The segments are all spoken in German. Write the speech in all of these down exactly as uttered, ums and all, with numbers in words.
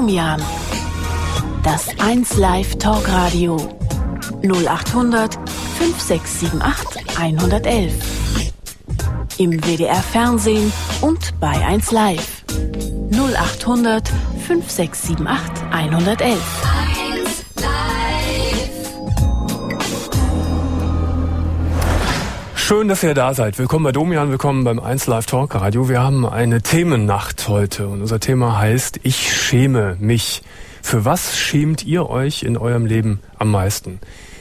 Domian. Das eins Live Talkradio. null acht hundert fünf sechs sieben acht eins eins eins. Im W D R Fernsehen und bei eins Live. null acht hundert fünf sechs sieben acht eins eins eins. Schön, dass ihr da seid. Willkommen bei Domian, willkommen beim eins Live Talk Radio. Wir haben eine Themennacht heute und unser Thema heißt Ich schäme mich. Für was schämt ihr euch in eurem Leben am meisten?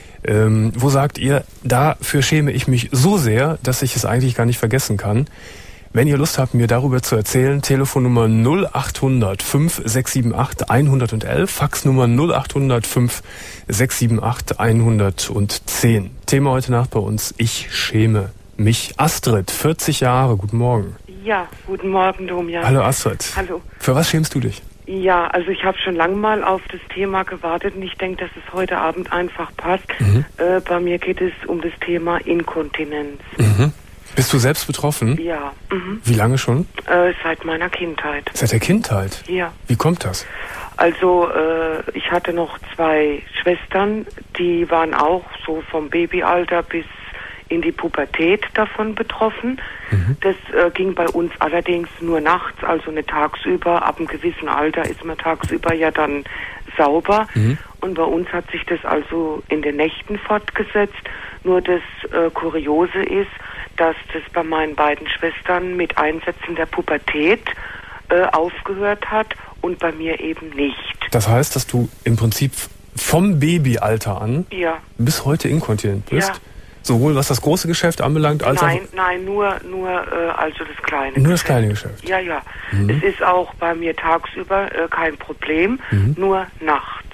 Ähm, wo sagt ihr, dafür schäme ich mich so sehr, dass ich es eigentlich gar nicht vergessen kann? Wenn ihr Lust habt, mir darüber zu erzählen, Telefonnummer null acht hundert fünf sechs sieben acht eins eins eins, Faxnummer null acht hundert fünf sechs sieben acht eins eins zehn. Thema heute Nacht bei uns, ich schäme mich. Astrid, vierzig Jahre, guten Morgen. Ja, guten Morgen, Domian. Hallo Astrid. Hallo. Für was schämst du dich? Ja, also ich habe schon lange mal auf das Thema gewartet und ich denke, dass es heute Abend einfach passt. Mhm. Äh, bei mir geht es um das Thema Inkontinenz. Mhm. Bist du selbst betroffen? Ja. Mhm. Wie lange schon? Äh, seit meiner Kindheit. Seit der Kindheit? Ja. Wie kommt das? Also äh, ich hatte noch zwei Schwestern, die waren auch so vom Babyalter bis in die Pubertät davon betroffen. Mhm. Das äh, ging bei uns allerdings nur nachts, also nicht tagsüber. Ab einem gewissen Alter ist man tagsüber ja dann sauber. Mhm. Und bei uns hat sich das also in den Nächten fortgesetzt. Nur das äh, Kuriose ist, dass das bei meinen beiden Schwestern mit Einsätzen der Pubertät äh, aufgehört hat und bei mir eben nicht. Das heißt, dass du im Prinzip vom Babyalter an ja. bis heute inkontinent bist? Ja. Sowohl was das große Geschäft anbelangt, als nein, auch... Nein, nur, nur äh, also das kleine Nur Geschäft. das kleine Geschäft? Ja, ja. Mhm. Es ist auch bei mir tagsüber äh, kein Problem, mhm. nur nachts.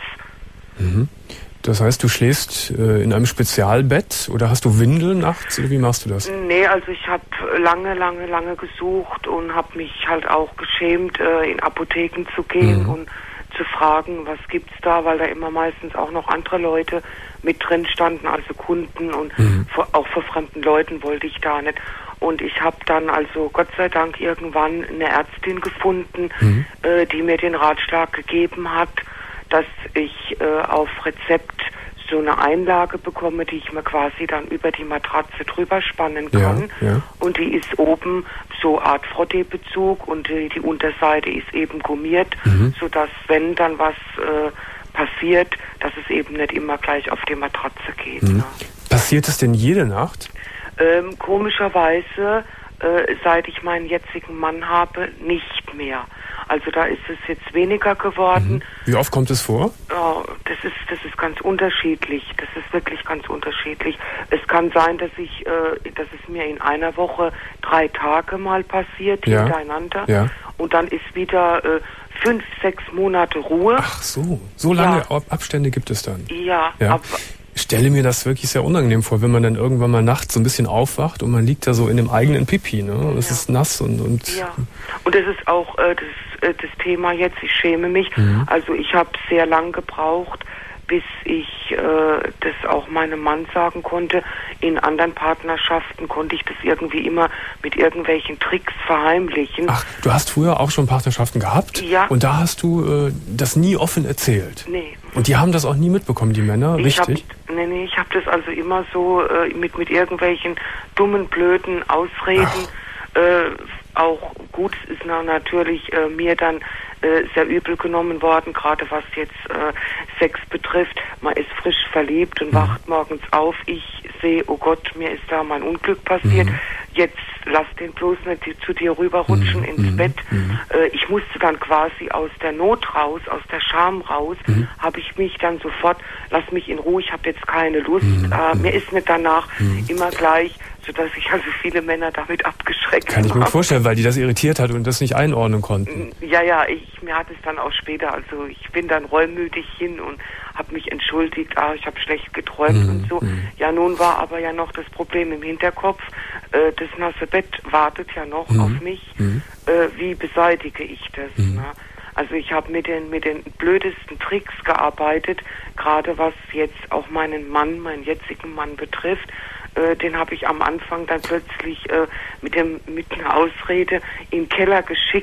Mhm. Das heißt, du schläfst äh, in einem Spezialbett oder hast du Windeln nachts oder wie machst du das? Nee, also ich habe lange, lange, lange gesucht und habe mich halt auch geschämt, äh, in Apotheken zu gehen mhm. und zu fragen, was gibt's da, weil da immer meistens auch noch andere Leute mit drin standen, also Kunden und mhm. vor, auch vor fremden Leuten wollte ich da nicht. Und ich habe dann also Gott sei Dank irgendwann eine Ärztin gefunden, mhm. äh, die mir den Ratschlag gegeben hat, dass ich äh, auf Rezept so eine Einlage bekomme, die ich mir quasi dann über die Matratze drüber spannen kann. Ja, ja. Und die ist oben so Art Frottee-Bezug und die, die Unterseite ist eben gummiert, mhm. sodass wenn dann was äh, passiert, dass es eben nicht immer gleich auf die Matratze geht. Mhm. Ne? Passiert es denn jede Nacht? Ähm, komischerweise, äh, seit ich meinen jetzigen Mann habe, nicht mehr. Also da ist es jetzt weniger geworden. Mhm. Wie oft kommt es vor? Oh, das ist das ist ganz unterschiedlich. Das ist wirklich ganz unterschiedlich. Es kann sein, dass ich, äh, dass es mir in einer Woche drei Tage mal passiert ja. hintereinander. Ja. Und dann ist wieder äh, fünf, sechs Monate Ruhe. Ach so, so lange ja. Abstände gibt es dann. Ja, ja. aber ich stelle mir das wirklich sehr unangenehm vor, wenn man dann irgendwann mal nachts so ein bisschen aufwacht und man liegt da so in dem eigenen Pipi, ne? Und es ja. ist nass und und. Ja. Und das ist auch äh, das, äh, das Thema jetzt. Ich schäme mich. Mhm. Also ich habe sehr lang gebraucht, bis ich äh, das auch meinem Mann sagen konnte. In anderen Partnerschaften konnte ich das irgendwie immer mit irgendwelchen Tricks verheimlichen. Ach, du hast früher auch schon Partnerschaften gehabt? Ja. Und da hast du äh, das nie offen erzählt? Nee. Und die haben das auch nie mitbekommen, die Männer, ich richtig? Hab, nee, nee, ich habe das also immer so äh, mit, mit irgendwelchen dummen, blöden Ausreden. Äh, auch gut ist na, natürlich äh, mir dann äh, sehr übel genommen worden, gerade was jetzt äh, Sex betrifft. Man ist frisch verliebt und mhm. wacht morgens auf. Ich sehe, oh Gott, mir ist da mein Unglück passiert. Mhm. Jetzt lass den bloß nicht zu dir rüberrutschen mhm. ins Bett. Mhm. Äh, ich musste dann quasi aus der Not raus, aus der Scham raus, mhm. habe ich mich dann sofort, lass mich in Ruhe, ich habe jetzt keine Lust. Mhm. Äh, mir ist nicht danach mhm. immer gleich, sodass ich also viele Männer damit abgeschreckt habe. Kann ich mir vorstellen, weil die das irritiert hat und das nicht einordnen konnten. Ja, ja, ich, mir hat es dann auch später, also ich bin dann reumütig hin und habe mich entschuldigt, ah, ich habe schlecht geträumt mhm. und so. Mhm. Ja, nun war aber ja noch das Problem im Hinterkopf, äh, das nasse Bett wartet ja noch mhm. auf mich. Mhm. Äh, wie beseitige ich das? Mhm. Ne? Also ich habe mit den mit den blödesten Tricks gearbeitet, gerade was jetzt auch meinen Mann, meinen jetzigen Mann betrifft. Äh, den habe ich am Anfang dann plötzlich äh, mit dem mit einer Ausrede in den Keller geschickt,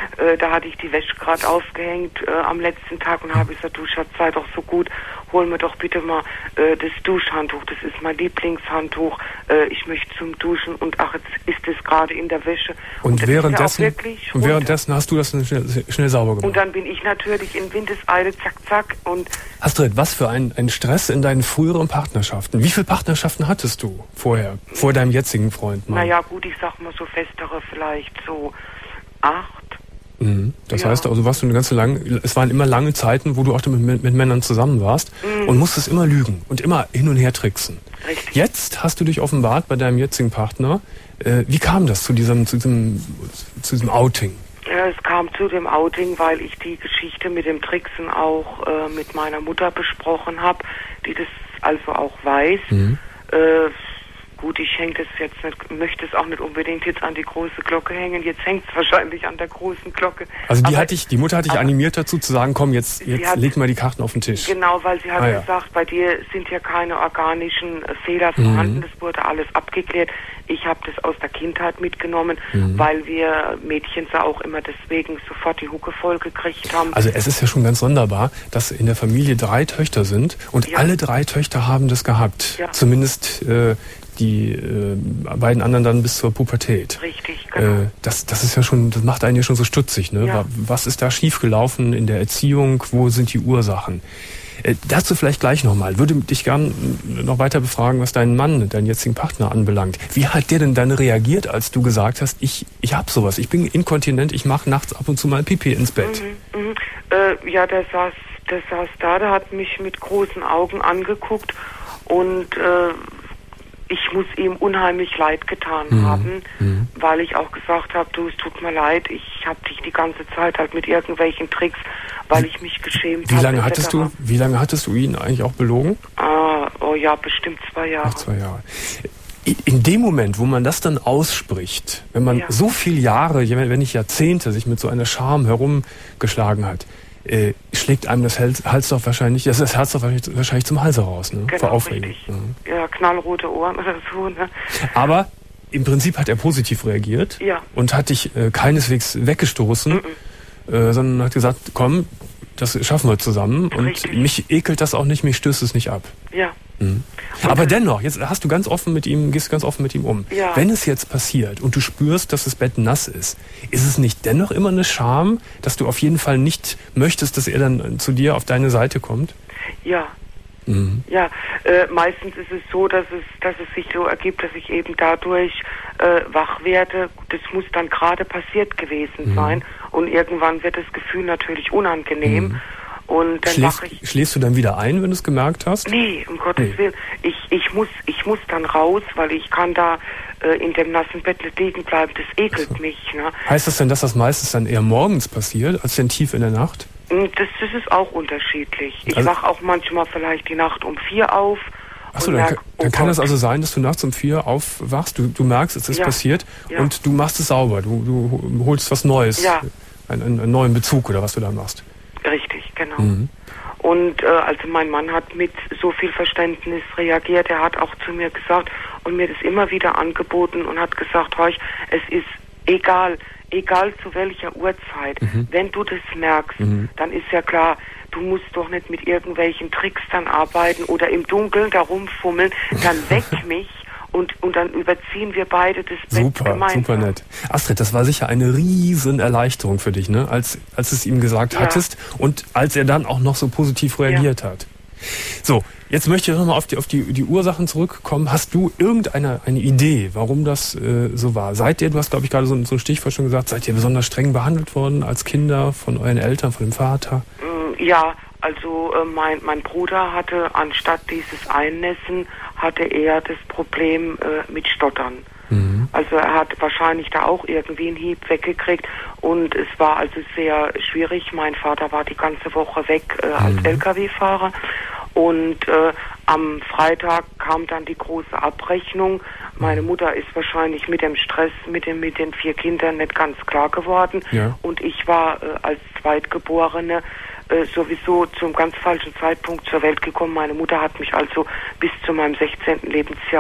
Äh, da hatte ich die Wäsche gerade aufgehängt äh, am letzten Tag und habe gesagt, du Schatz, sei doch so gut, hol mir doch bitte mal äh, das Duschhandtuch, das ist mein Lieblingshandtuch, äh, ich möchte zum Duschen und ach, jetzt ist es gerade in der Wäsche. Und, und währenddessen, ja und währenddessen hast du das schnell, schnell sauber gemacht. Und dann bin ich natürlich in Windeseile, zack, zack. Und Astrid, was für ein, ein Stress in deinen früheren Partnerschaften. Wie viele Partnerschaften hattest du vorher, vor deinem jetzigen Freund? Mann? Naja gut, ich sag mal so festere vielleicht so acht. Mhm. Das ja. heißt also, warst du eine ganze lange, es waren immer lange Zeiten, wo du auch mit, mit, mit Männern zusammen warst mhm. und musstest immer lügen und immer hin und her tricksen. Richtig. Jetzt hast du dich offenbart bei deinem jetzigen Partner. Äh, wie kam das zu diesem, zu diesem, zu diesem Outing? Ja, es kam zu dem Outing, weil ich die Geschichte mit dem Tricksen auch äh, mit meiner Mutter besprochen habe, die das also auch weiß. Mhm. Äh, Gut, ich hänge das jetzt nicht, möchte es auch nicht unbedingt jetzt an die große Glocke hängen. Jetzt hängt es wahrscheinlich an der großen Glocke. Also die, hat dich, die Mutter hat dich animiert dazu zu sagen, komm, jetzt, jetzt hat, leg mal die Karten auf den Tisch. Genau, weil sie hat ah, ja. gesagt, bei dir sind ja keine organischen äh, Fehler vorhanden. Mhm. Das wurde alles abgeklärt. Ich habe das aus der Kindheit mitgenommen, mhm. weil wir Mädchen ja auch immer deswegen sofort die Hucke voll gekriegt haben. Also es ist ja schon ganz sonderbar, dass in der Familie drei Töchter sind und ja. alle drei Töchter haben das gehabt. Ja. Zumindest äh, die äh, beiden anderen dann bis zur Pubertät. Richtig, genau. Äh, das, das ist ja schon, das macht einen ja schon so stutzig, ne? Ja. Was ist da schiefgelaufen in der Erziehung? Wo sind die Ursachen? Äh, dazu vielleicht gleich nochmal. Würde dich gern noch weiter befragen, was deinen Mann, deinen jetzigen Partner anbelangt. Wie hat der denn dann reagiert, als du gesagt hast, ich, ich hab sowas, ich bin inkontinent, ich mache nachts ab und zu mal Pipi ins Bett? Mhm, mhm. Äh, ja, der saß, der saß da, der hat mich mit großen Augen angeguckt und äh, ich muss ihm unheimlich leid getan mhm. haben, mhm. weil ich auch gesagt habe, du, es tut mir leid, ich habe dich die ganze Zeit halt mit irgendwelchen Tricks, weil ich mich geschämt habe. Wie lange hattest du, wie lange hattest du ihn eigentlich auch belogen? Ah, oh ja, bestimmt zwei Jahre. Ach, zwei Jahre. In dem Moment, wo man das dann ausspricht, wenn man ja. so viele Jahre, wenn nicht Jahrzehnte, sich mit so einer Scham herumgeschlagen hat, Äh, schlägt einem das Hals, Hals doch wahrscheinlich, das, das Herz doch wahrscheinlich, wahrscheinlich zum Halse raus, ne? Genau, vor Aufregung. Ja. ja, knallrote Ohren oder so, ne? Aber im Prinzip hat er positiv reagiert ja. und hat dich äh, keineswegs weggestoßen, mhm. äh, sondern hat gesagt, komm, das schaffen wir zusammen. Richtig. Und mich ekelt das auch nicht, mich stößt es nicht ab. Ja. Mhm. Aber dennoch, jetzt hast du ganz offen mit ihm, gehst ganz offen mit ihm um. Ja. Wenn es jetzt passiert und du spürst, dass das Bett nass ist, ist es nicht dennoch immer eine Scham, dass du auf jeden Fall nicht möchtest, dass er dann zu dir auf deine Seite kommt? Ja. Mhm. Ja, äh, meistens ist es so, dass es, dass es sich so ergibt, dass ich eben dadurch äh, wach werde. Das muss dann gerade passiert gewesen mhm. sein und irgendwann wird das Gefühl natürlich unangenehm. Mhm. Und dann schläfst, wach ich, schläfst du dann wieder ein, wenn du es gemerkt hast? Nee, um Gottes nee. Willen. Ich, ich, muss, ich muss dann raus, weil ich kann da äh, in dem nassen Bett nicht liegen bleiben. Das ekelt so. mich. Ne? Heißt das denn, dass das meistens dann eher morgens passiert, als denn tief in der Nacht? Das, das ist auch unterschiedlich. Ich also, wach auch manchmal vielleicht die Nacht um vier auf. Achso, dann, merk, dann oh kann das also sein, dass du nachts um vier aufwachst, du, du merkst, es ist ja. passiert ja. und du machst es sauber. Du, du holst was Neues, ja. einen, einen, einen neuen Bezug oder was du da machst. Richtig, genau. Mhm. Und äh, also mein Mann hat mit so viel Verständnis reagiert. Er hat auch zu mir gesagt und mir das immer wieder angeboten und hat gesagt, Horch, es ist egal, egal zu welcher Uhrzeit, mhm. wenn du das merkst, mhm. dann ist ja klar, du musst doch nicht mit irgendwelchen Tricks dann arbeiten oder im Dunkeln da rumfummeln, dann weck mich. Und, und dann überziehen wir beide das Bett super, gemeinsam. Super nett. Astrid, das war sicher eine riesen Erleichterung für dich, ne? Als, als es ihm gesagt ja. hattest und als er dann auch noch so positiv reagiert ja. hat. So, jetzt möchte ich nochmal auf die, auf die, die Ursachen zurückkommen. Hast du irgendeine eine Idee, warum das äh, so war? Seid ihr, du hast glaube ich gerade so, so ein Stichwort schon gesagt, seid ihr besonders streng behandelt worden als Kinder von euren Eltern, von dem Vater? Ja, also äh, mein, mein Bruder hatte anstatt dieses Einnässen, hatte er das Problem äh, mit Stottern. Mhm. Also er hat wahrscheinlich da auch irgendwie einen Hieb weggekriegt und es war also sehr schwierig. Mein Vater war die ganze Woche weg äh, als mhm. L K W-Fahrer und äh, am Freitag kam dann die große Abrechnung. Meine Mutter ist wahrscheinlich mit dem Stress mit, dem, mit den vier Kindern nicht ganz klar geworden ja. und ich war äh, als Zweitgeborene sowieso zum ganz falschen Zeitpunkt zur Welt gekommen. Meine Mutter hat mich also bis zu meinem sechzehnten Lebensjahr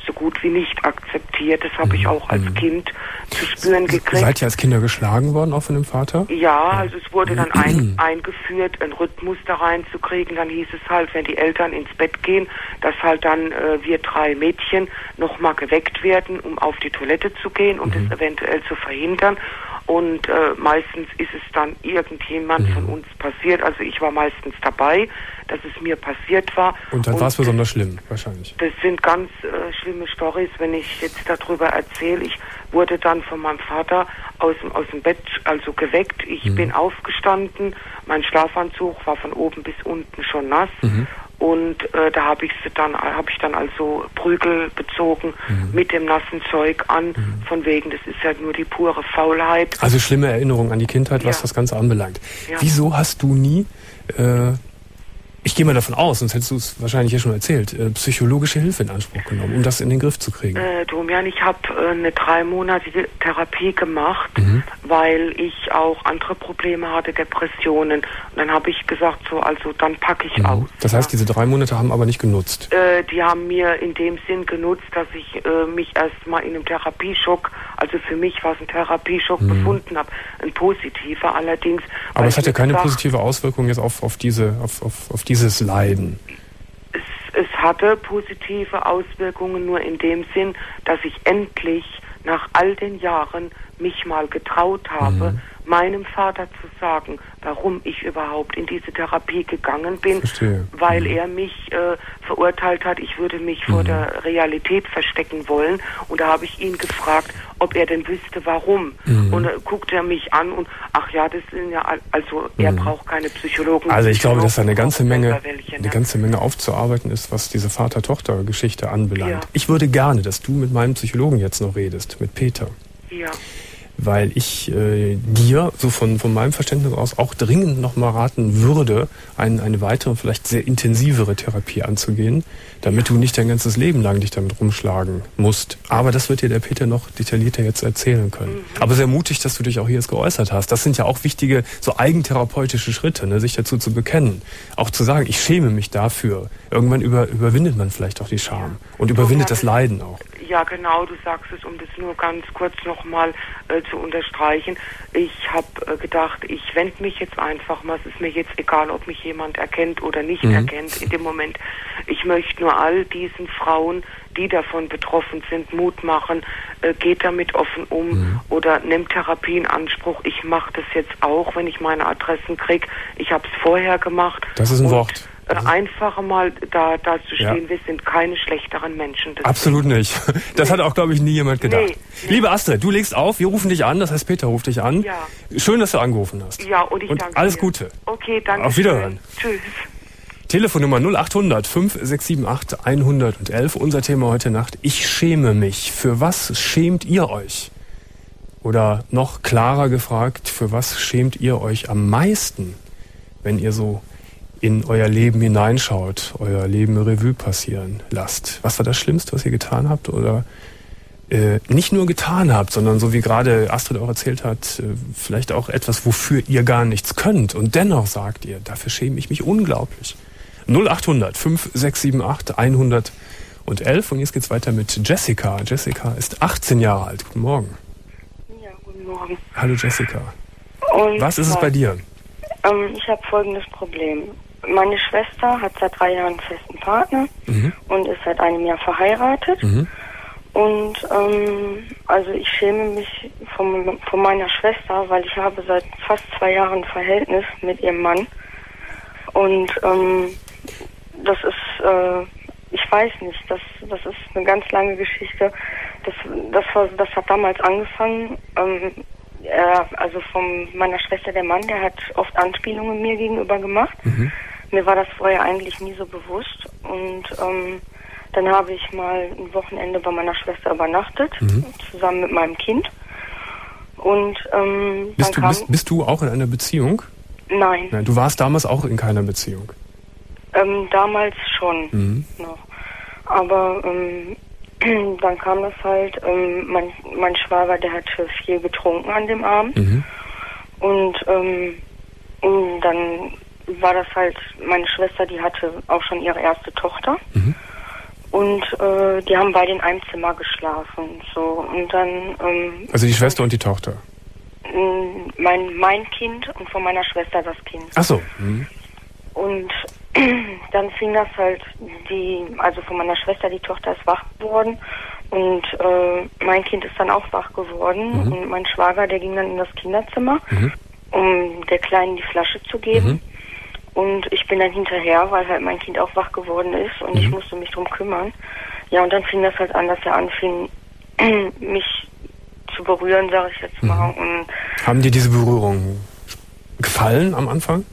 so gut wie nicht akzeptiert. Das habe ich auch als Kind zu spüren gekriegt. Seid ihr als Kinder geschlagen worden, auch von dem Vater? Ja, also es wurde dann ein, eingeführt, einen Rhythmus da reinzukriegen. Dann hieß es halt, wenn die Eltern ins Bett gehen, dass halt dann äh, wir drei Mädchen nochmal geweckt werden, um auf die Toilette zu gehen und mhm. das eventuell zu verhindern. Und äh, meistens ist es dann irgendjemand mhm. von uns passiert. Also ich war meistens dabei, dass es mir passiert war. Und dann war es besonders schlimm, wahrscheinlich. Das sind ganz äh, schlimme Storys, wenn ich jetzt darüber erzähle. Ich wurde dann von meinem Vater aus, aus dem Bett also geweckt. Ich mhm. bin aufgestanden. Mein Schlafanzug war von oben bis unten schon nass. Mhm. Und äh, da habe ich dann habe ich dann also Prügel bezogen mhm. mit dem nassen Zeug an, mhm. von wegen, das ist ja nur die pure Faulheit. Also schlimme Erinnerungen an die Kindheit, was ja. das Ganze anbelangt. Ja. Wieso hast du nie, äh, ich gehe mal davon aus, sonst hättest du es wahrscheinlich ja schon erzählt, äh, psychologische Hilfe in Anspruch genommen, um das in den Griff zu kriegen? Äh, Domian, ich habe äh, eine dreimonatige Therapie gemacht, mhm. weil ich auch andere Probleme hatte, Depressionen. Und dann habe ich gesagt, so, also dann packe ich mhm. aus. Das heißt, ja. diese drei Monate haben aber nicht genutzt? Äh, die haben mir in dem Sinn genutzt, dass ich äh, mich erstmal in einem Therapieschock, also für mich war es ein Therapieschock, mhm. befunden habe. Ein positiver allerdings. Aber es hat ja keine gesagt, positive Auswirkung jetzt auf, auf diese, auf, auf, auf die dieses Leiden? Es, es hatte positive Auswirkungen nur in dem Sinn, dass ich endlich nach all den Jahren mich mal getraut habe, mhm. meinem Vater zu sagen, warum ich überhaupt in diese Therapie gegangen bin, Verstehe. weil mhm. er mich äh, verurteilt hat, ich würde mich mhm. vor der Realität verstecken wollen. Und da habe ich ihn gefragt, ob er denn wüsste, warum. Mhm. Und äh, guckt er mich an und, ach ja, das sind ja, also er mhm. braucht keine Psychologen. Also ich glaube, dass da eine ganze Menge, welche, ne? eine ganze Menge aufzuarbeiten ist, was diese Vater-Tochter-Geschichte anbelangt. Ja. Ich würde gerne, dass du mit meinem Psychologen jetzt noch redest, mit Peter. Ja. Weil ich äh, dir, so von, von meinem Verständnis aus, auch dringend nochmal raten würde, ein, eine weitere, vielleicht sehr intensivere Therapie anzugehen, damit du nicht dein ganzes Leben lang dich damit rumschlagen musst. Aber das wird dir der Peter noch detaillierter jetzt erzählen können. Mhm. Aber sehr mutig, dass du dich auch hier jetzt geäußert hast. Das sind ja auch wichtige, so eigentherapeutische Schritte, ne, sich dazu zu bekennen. Auch zu sagen, ich schäme mich dafür. Irgendwann über, überwindet man vielleicht auch die Scham und überwindet das Leiden auch. Ja, genau, du sagst es, um das nur ganz kurz nochmal äh, zu unterstreichen. Ich habe äh, gedacht, ich wende mich jetzt einfach mal, es ist mir jetzt egal, ob mich jemand erkennt oder nicht mhm. erkennt in dem Moment. Ich möchte nur all diesen Frauen, die davon betroffen sind, Mut machen, äh, geht damit offen um mhm. oder nimmt Therapie in Anspruch. Ich mache das jetzt auch, wenn ich meine Adressen kriege. Ich habe es vorher gemacht. Das ist ein Wort. Äh, einfach mal da, da zu stehen, ja. wir sind keine schlechteren Menschen. Das Absolut nicht. Das nee. hat auch, glaube ich, nie jemand gedacht. Nee, nee. Liebe Astrid, du legst auf, wir rufen dich an, das heißt Peter ruft dich an. Ja. Schön, dass du angerufen hast. Ja, und ich und danke alles dir. Gute. Okay, danke. Auf Wiederhören. Tschüss. Telefonnummer null acht hundert fünf sechs sieben acht hundertelf. Unser Thema heute Nacht, ich schäme mich. Für was schämt ihr euch? Oder noch klarer gefragt, für was schämt ihr euch am meisten, wenn ihr so in euer Leben hineinschaut, euer Leben Revue passieren lasst? Was war das Schlimmste, was ihr getan habt? Oder äh, nicht nur getan habt, sondern so wie gerade Astrid auch erzählt hat, äh, vielleicht auch etwas, wofür ihr gar nichts könnt. Und dennoch sagt ihr, dafür schäme ich mich unglaublich. null acht hundert fünf sechs sieben acht hundertelf. Und jetzt geht's weiter mit Jessica. Jessica ist achtzehn Jahre alt. Guten Morgen. Ja, guten Morgen. Hallo Jessica. Und was ist es bei dir? Ähm, ich habe folgendes Problem. Meine Schwester hat seit drei Jahren einen festen Partner mhm. und ist seit einem Jahr verheiratet. Mhm. Und ähm, also ich schäme mich von, von meiner Schwester, weil ich habe seit fast zwei Jahren ein Verhältnis mit ihrem Mann. Und ähm, das ist, äh, ich weiß nicht, das, das ist eine ganz lange Geschichte. Das, das, war, das hat damals angefangen. Ähm, er, also von meiner Schwester, der Mann, der hat oft Anspielungen mir gegenüber gemacht. Mhm. Mir war das vorher eigentlich nie so bewusst. Und ähm, dann habe ich mal ein Wochenende bei meiner Schwester übernachtet, mhm. zusammen mit meinem Kind. Und ähm, bist, dann du, kam, bist, bist du auch in einer Beziehung? Nein. Nein. Du warst damals auch in keiner Beziehung? Ähm, damals schon mhm. noch. Aber ähm, dann kam das halt, ähm, mein, mein Schwager, der hatte viel getrunken an dem Abend. Mhm. Und, ähm, und dann war das halt, meine Schwester, die hatte auch schon ihre erste Tochter. Mhm. Und äh, die haben beide in einem Zimmer geschlafen. So. Und dann... Ähm, also die Schwester und die Tochter? Mein, mein Kind und von meiner Schwester das Kind. Ach so. Mhm. Und dann fing das halt, die, also von meiner Schwester, die Tochter ist wach geworden und äh, mein Kind ist dann auch wach geworden. Mhm. Und mein Schwager, der ging dann in das Kinderzimmer, mhm. um der Kleinen die Flasche zu geben. Mhm. Und ich bin dann hinterher, weil halt mein Kind auch wach geworden ist und mhm. ich musste mich drum kümmern. Ja, und dann fing das halt an, dass er anfing, mich zu berühren, sage ich jetzt mal. Mhm. Und haben dir diese Berührungen gefallen am Anfang?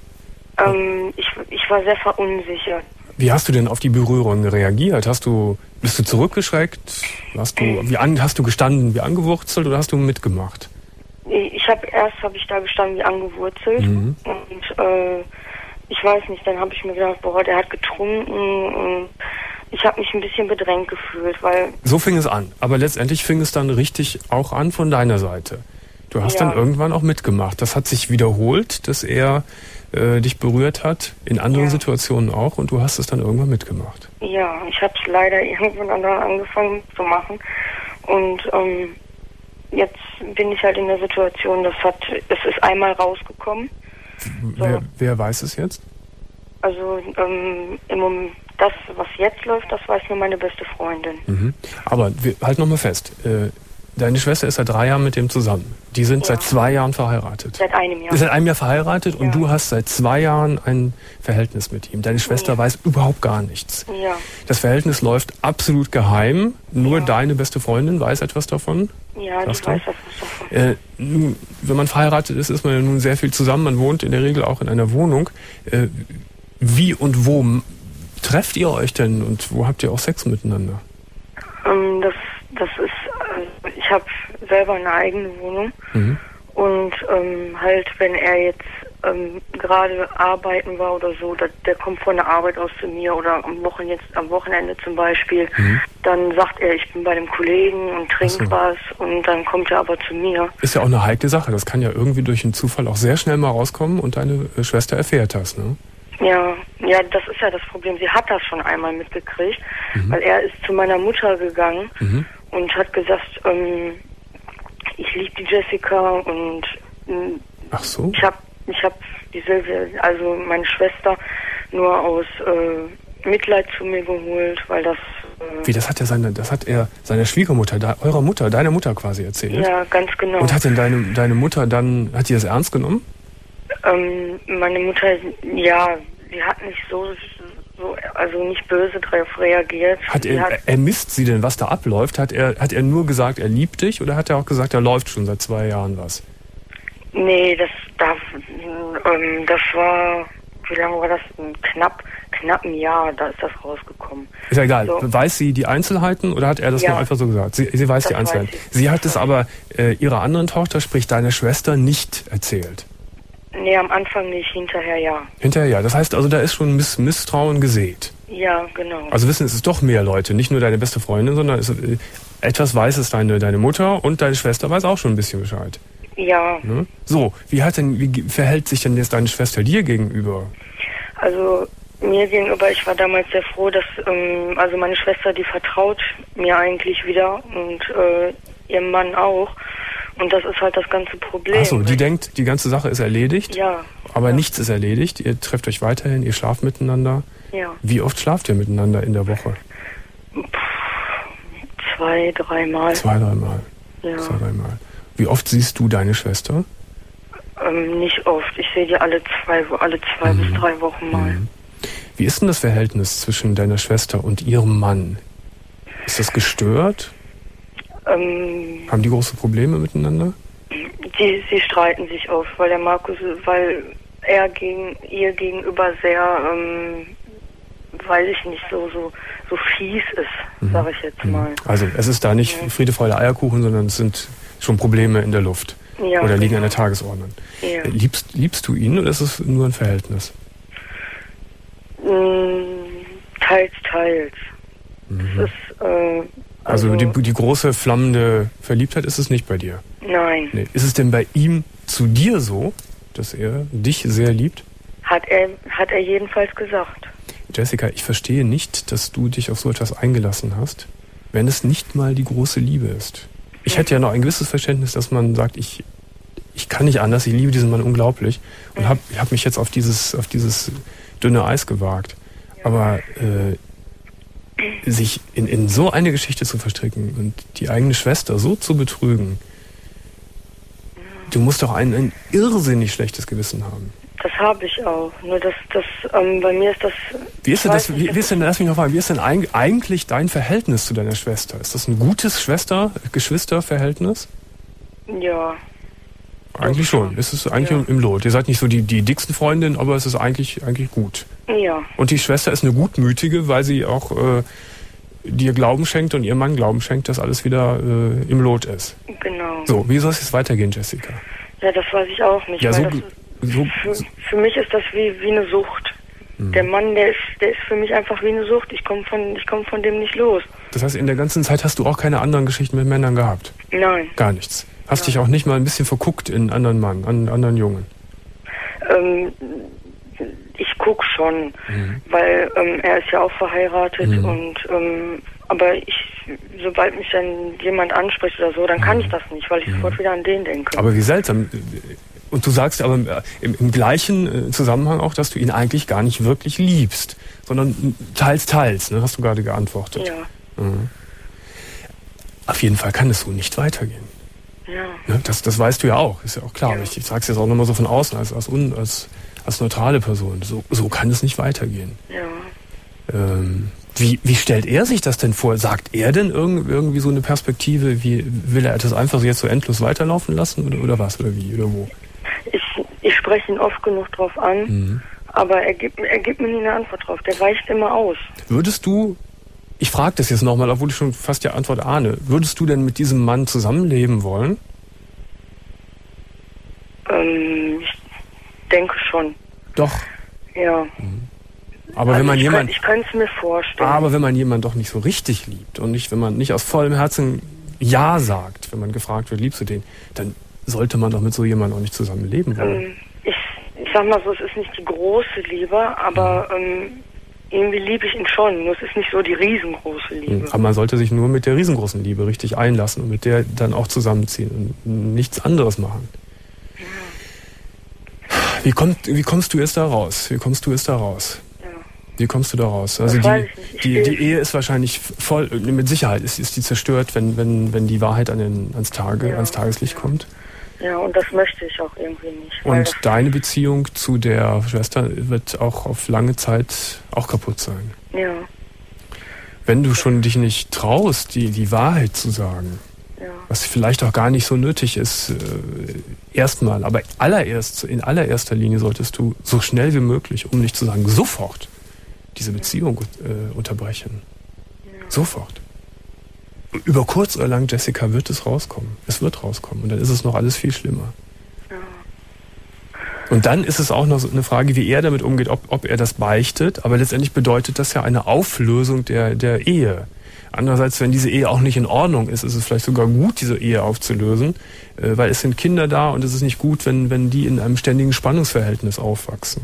Ähm, ich, ich war sehr verunsichert. Wie hast du denn auf die Berührung reagiert? Hast du, bist du zurückgeschreckt? Hast du, wie an, hast du gestanden wie angewurzelt oder hast du mitgemacht? Ich habe erst habe ich da gestanden wie angewurzelt mhm. und äh, ich weiß nicht, dann habe ich mir gedacht, boah, der hat getrunken und ich habe mich ein bisschen bedrängt gefühlt, weil... So fing es an, aber letztendlich fing es dann richtig auch an von deiner Seite. Du hast ja. dann irgendwann auch mitgemacht. Das hat sich wiederholt, dass er äh, dich berührt hat, in anderen ja. Situationen auch, und du hast es dann irgendwann mitgemacht. Ja, ich habe es leider irgendwann dann angefangen zu machen und ähm, jetzt bin ich halt in der Situation, das hat, es ist einmal rausgekommen. So. Wer, wer weiß es jetzt? Also ähm, im Moment, das, was jetzt läuft, das weiß nur meine beste Freundin. Mhm. Aber wir, halt nochmal fest, äh, deine Schwester ist seit drei Jahren mit dem zusammen. Die sind ja. seit zwei Jahren verheiratet. Seit einem Jahr. Seit einem Jahr verheiratet ja. und du hast seit zwei Jahren ein Verhältnis mit ihm. Deine Schwester ja. weiß überhaupt gar nichts. Ja. Das Verhältnis läuft absolut geheim. Nur ja. deine beste Freundin weiß etwas davon. Ja, die weiß etwas davon. Äh, nun, wenn man verheiratet ist, ist man ja nun sehr viel zusammen. Man wohnt in der Regel auch in einer Wohnung. Äh, wie und wo trefft ihr euch denn und wo habt ihr auch Sex miteinander? Ähm, das, das ist, äh, ich habe selber eine eigene Wohnung mhm. und ähm, halt, wenn er jetzt ähm, gerade arbeiten war oder so, da, der kommt von der Arbeit aus zu mir oder am Wochenende, jetzt, am Wochenende zum Beispiel, mhm. dann sagt er, ich bin bei dem Kollegen und trinke so. was und dann kommt er aber zu mir. Ist ja auch eine heikle Sache, das kann ja irgendwie durch einen Zufall auch sehr schnell mal rauskommen und deine äh, Schwester erfährt das, ne? Ja, ja, das ist ja das Problem. Sie hat das schon einmal mitgekriegt, mhm. weil er ist zu meiner Mutter gegangen mhm. und hat gesagt, ähm, ich liebe die Jessica und ähm, Ach so. ich habe ich hab die Silvia, also meine Schwester, nur aus äh, Mitleid zu mir geholt, weil das... Äh, Wie, das hat er seine, das hat er seiner Schwiegermutter, da, eurer Mutter, deiner Mutter quasi erzählt? Ja, ganz genau. Und hat denn deine, deine Mutter dann, hat die das ernst genommen? Ähm, meine Mutter, ja, sie hat nicht so, so also nicht böse drauf reagiert. Hat er, hat, ermisst sie denn, was da abläuft? Hat er, hat er nur gesagt, er liebt dich oder hat er auch gesagt, er läuft schon seit zwei Jahren was? Nee, das, das, ähm, das war, wie lange war das? Knapp, knapp ein Jahr, da ist das rausgekommen. Ist ja egal. So. Weiß sie die Einzelheiten oder hat er das ja. nur einfach so gesagt? Sie, sie weiß das die Einzelheiten. Weiß sie hat es aber äh, ihrer anderen Tochter, sprich deiner Schwester, nicht erzählt. Nee, am Anfang nicht, hinterher ja. Hinterher ja. Das heißt also, da ist schon Miss Misstrauen gesät. Ja, genau. Also wissen, es ist doch mehr Leute, nicht nur deine beste Freundin, sondern es, äh, etwas weiß es deine, deine Mutter und deine Schwester weiß auch schon ein bisschen Bescheid. Ja. Ne? So, wie hat denn, wie verhält sich denn jetzt deine Schwester dir gegenüber? Also mir gegenüber, ich war damals sehr froh, dass, ähm, also meine Schwester, die vertraut mir eigentlich wieder und äh, ihrem Mann auch. Und das ist halt das ganze Problem. Achso, die denkt, die ganze Sache ist erledigt, ja, aber ja. nichts ist erledigt. Ihr trefft euch weiterhin, ihr schlaft miteinander. Ja. Wie oft schlaft ihr miteinander in der Woche? Puh, zwei, dreimal. Zwei, dreimal. Ja. Zwei, dreimal. Wie oft siehst du deine Schwester? Ähm, nicht oft. Ich sehe die alle zwei, alle zwei mhm. bis drei Wochen mal. Mhm. Wie ist denn das Verhältnis zwischen deiner Schwester und ihrem Mann? Ist das gestört? Ähm, Haben die große Probleme miteinander? Die, sie streiten sich oft, weil der Markus, weil er gegen ihr gegenüber sehr, ähm, weiß ich nicht, so so so fies ist, mhm. sage ich jetzt mal. Also es ist da nicht mhm. Friede, Freude, Eierkuchen, sondern es sind schon Probleme in der Luft ja, oder liegen genau. an der Tagesordnung. Ja. Liebst, liebst du ihn oder ist es nur ein Verhältnis? Mhm, teils, teils. Mhm. Es ist, äh, Also, also die, die große flammende Verliebtheit ist es nicht bei dir? Nein. Nee. Ist es denn bei ihm zu dir so, dass er dich sehr liebt? Hat er, hat er jedenfalls gesagt. Jessica, ich verstehe nicht, dass du dich auf so etwas eingelassen hast, wenn es nicht mal die große Liebe ist. Ich hätte ja noch ein gewisses Verständnis, dass man sagt, ich, ich kann nicht anders, ich liebe diesen Mann unglaublich und hab, ich habe mich jetzt auf dieses, auf dieses dünne Eis gewagt. Aber äh, sich in, in so eine Geschichte zu verstricken und die eigene Schwester so zu betrügen, du musst doch ein, ein irrsinnig schlechtes Gewissen haben. Das habe ich auch. Nur das, das, ähm, bei mir ist das. Wie ist denn das? Wie, wie ist denn, lass mich noch fragen, wie ist denn eigentlich dein Verhältnis zu deiner Schwester? Ist das ein gutes Schwester-Geschwister-Verhältnis? Ja. Eigentlich schon. Es ist eigentlich ja. im Lot. Ihr seid nicht so die, die dicksten Freundinnen, aber es ist eigentlich, eigentlich gut. Ja. Und die Schwester ist eine gutmütige, weil sie auch äh, dir Glauben schenkt und ihrem Mann Glauben schenkt, dass alles wieder äh, im Lot ist. Genau. So, wie soll es jetzt weitergehen, Jessica? Ja, das weiß ich auch nicht. Ja, weil so, das, so, für, für mich ist das wie, wie eine Sucht. Mhm. Der Mann, der ist, der ist für mich einfach wie eine Sucht. Ich komme von, ich komm von dem nicht los. Das heißt, in der ganzen Zeit hast du auch keine anderen Geschichten mit Männern gehabt? Nein. Gar nichts? Hast ja. dich auch nicht mal ein bisschen verguckt in einen anderen Mann, an anderen Jungen? Ähm, ich guck schon, mhm. weil ähm, er ist ja auch verheiratet mhm. und ähm, aber ich, sobald mich dann jemand anspricht oder so, dann mhm. kann ich das nicht, weil ich mhm. sofort wieder an den denke. Aber wie seltsam. Und du sagst aber im, im gleichen Zusammenhang auch, dass du ihn eigentlich gar nicht wirklich liebst, sondern teils, teils, ne, hast du gerade geantwortet. Ja. Mhm. Auf jeden Fall kann es so nicht weitergehen. Ja. Ne, das, das weißt du ja auch, ist ja auch klar. Ja. Ich, ich sage es jetzt auch nochmal so von außen, als, als, als, als neutrale Person. So, so kann es nicht weitergehen. Ja. Ähm, wie, wie stellt er sich das denn vor? Sagt er denn irgend, irgendwie so eine Perspektive? Wie, will er das einfach jetzt so endlos weiterlaufen lassen oder, oder was? Oder wie? Oder wo? Ich, ich spreche ihn oft genug drauf an, mhm. aber er gibt, er gibt mir nie eine Antwort drauf. Der weicht immer aus. Würdest du, ich frage das jetzt nochmal, obwohl ich schon fast die Antwort ahne, würdest du denn mit diesem Mann zusammenleben wollen? Ähm, ich denke schon. Doch? Ja. Mhm. Aber also wenn man ich jemand, kann, ich könnte es mir vorstellen. aber wenn man jemanden doch nicht so richtig liebt und nicht, wenn man nicht aus vollem Herzen Ja sagt, wenn man gefragt wird, liebst du den, dann sollte man doch mit so jemandem auch nicht zusammen leben wollen. Ähm, ich, ich sag mal so, es ist nicht die große Liebe, aber ähm, irgendwie liebe ich ihn schon. Nur es ist nicht so die riesengroße Liebe. Aber man sollte sich nur mit der riesengroßen Liebe richtig einlassen und mit der dann auch zusammenziehen und nichts anderes machen. Ja. Wie, kommt, wie kommst du jetzt da raus? Wie kommst du jetzt da raus? Wie kommst du da raus? Also die, die, die Ehe ist wahrscheinlich voll, mit Sicherheit ist, ist die zerstört, wenn, wenn, wenn die Wahrheit an den, ans, Tage, ja, ans Tageslicht ja. kommt. Ja, und das möchte ich auch irgendwie nicht. Und deine Beziehung zu der Schwester wird auch auf lange Zeit auch kaputt sein. Ja. Wenn du schon dich nicht traust, die, die Wahrheit zu sagen, ja. was vielleicht auch gar nicht so nötig ist, äh, erstmal, aber allererst, in allererster Linie solltest du so schnell wie möglich, um nicht zu sagen sofort, diese Beziehung äh, unterbrechen. Ja. Sofort. Über kurz oder lang, Jessica, wird es rauskommen. Es wird rauskommen. Und dann ist es noch alles viel schlimmer. Ja. Und dann ist es auch noch so eine Frage, wie er damit umgeht, ob, ob er das beichtet. Aber letztendlich bedeutet das ja eine Auflösung der, der Ehe. Andererseits, wenn diese Ehe auch nicht in Ordnung ist, ist es vielleicht sogar gut, diese Ehe aufzulösen. Äh, weil es sind Kinder da und es ist nicht gut, wenn, wenn die in einem ständigen Spannungsverhältnis aufwachsen.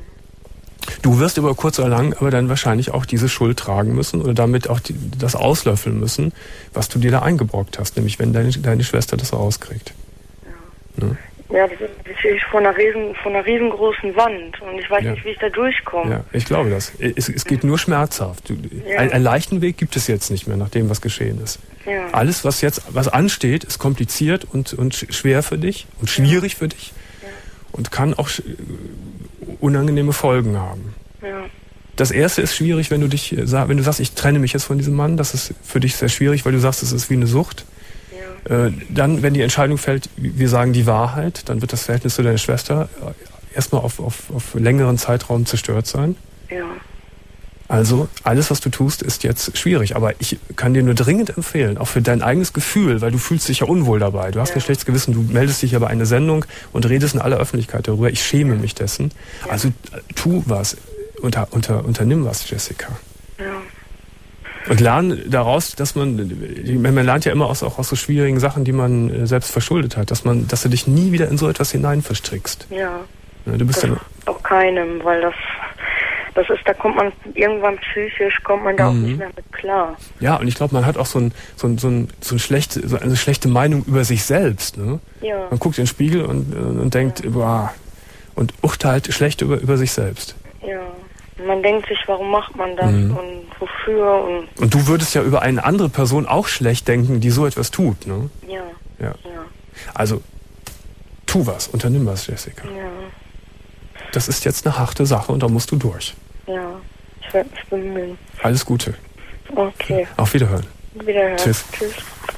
Du wirst über kurz oder lang aber dann wahrscheinlich auch diese Schuld tragen müssen oder damit auch die, das auslöffeln müssen, was du dir da eingebrockt hast, nämlich wenn deine, deine Schwester das rauskriegt. Ja, ne? Ja, das ist natürlich vor einer, riesen, vor einer riesengroßen Wand und ich weiß ja. nicht, wie ich da durchkomme. Ja, ich glaube das. Es, es geht nur schmerzhaft. Du, ja. ein, einen leichten Weg gibt es jetzt nicht mehr, nach dem, was geschehen ist. Ja. Alles, was jetzt was ansteht, ist kompliziert und, und schwer für dich und schwierig ja. für dich ja. und kann auch unangenehme Folgen haben. Ja. Das erste ist schwierig, wenn du dich, wenn du sagst, ich trenne mich jetzt von diesem Mann, das ist für dich sehr schwierig, weil du sagst, es ist wie eine Sucht. Ja. Äh, dann, wenn die Entscheidung fällt, wir sagen die Wahrheit, dann wird das Verhältnis zu deiner Schwester erstmal auf, auf, auf längeren Zeitraum zerstört sein. Ja. Also, alles, was du tust, ist jetzt schwierig. Aber ich kann dir nur dringend empfehlen, auch für dein eigenes Gefühl, weil du fühlst dich ja unwohl dabei. Du hast ja. ein schlechtes Gewissen, du meldest dich ja bei einer Sendung und redest in aller Öffentlichkeit darüber. Ich schäme mich dessen. Ja. Also, tu was. Unter, unter, unternimm was, Jessica. Ja. Und lern daraus, dass man, man lernt ja immer aus, auch aus so schwierigen Sachen, die man selbst verschuldet hat, dass man, dass du dich nie wieder in so etwas hinein verstrickst. Ja. ja du bist das ja auch keinem, weil das, Das ist, da kommt man irgendwann psychisch, kommt man da mhm. auch nicht mehr mit klar. Ja, und ich glaube, man hat auch so, ein, so, ein, so, ein, so, ein schlechte, so eine schlechte Meinung über sich selbst. Ne? Ja. Man guckt in den Spiegel und, und denkt, ja. boah, und urteilt schlecht über, über sich selbst. Ja, man denkt sich, warum macht man das mhm. und wofür. Und, und du würdest ja über eine andere Person auch schlecht denken, die so etwas tut. Ne? Ja. Ja. ja. Also, tu was, unternimm was, Jessica. Ja. Das ist jetzt eine harte Sache und da musst du durch. Ja, ich werde mich bemühen. Alles Gute. Okay. Auf Wiederhören. Wiederhören. Tschüss. Tschüss.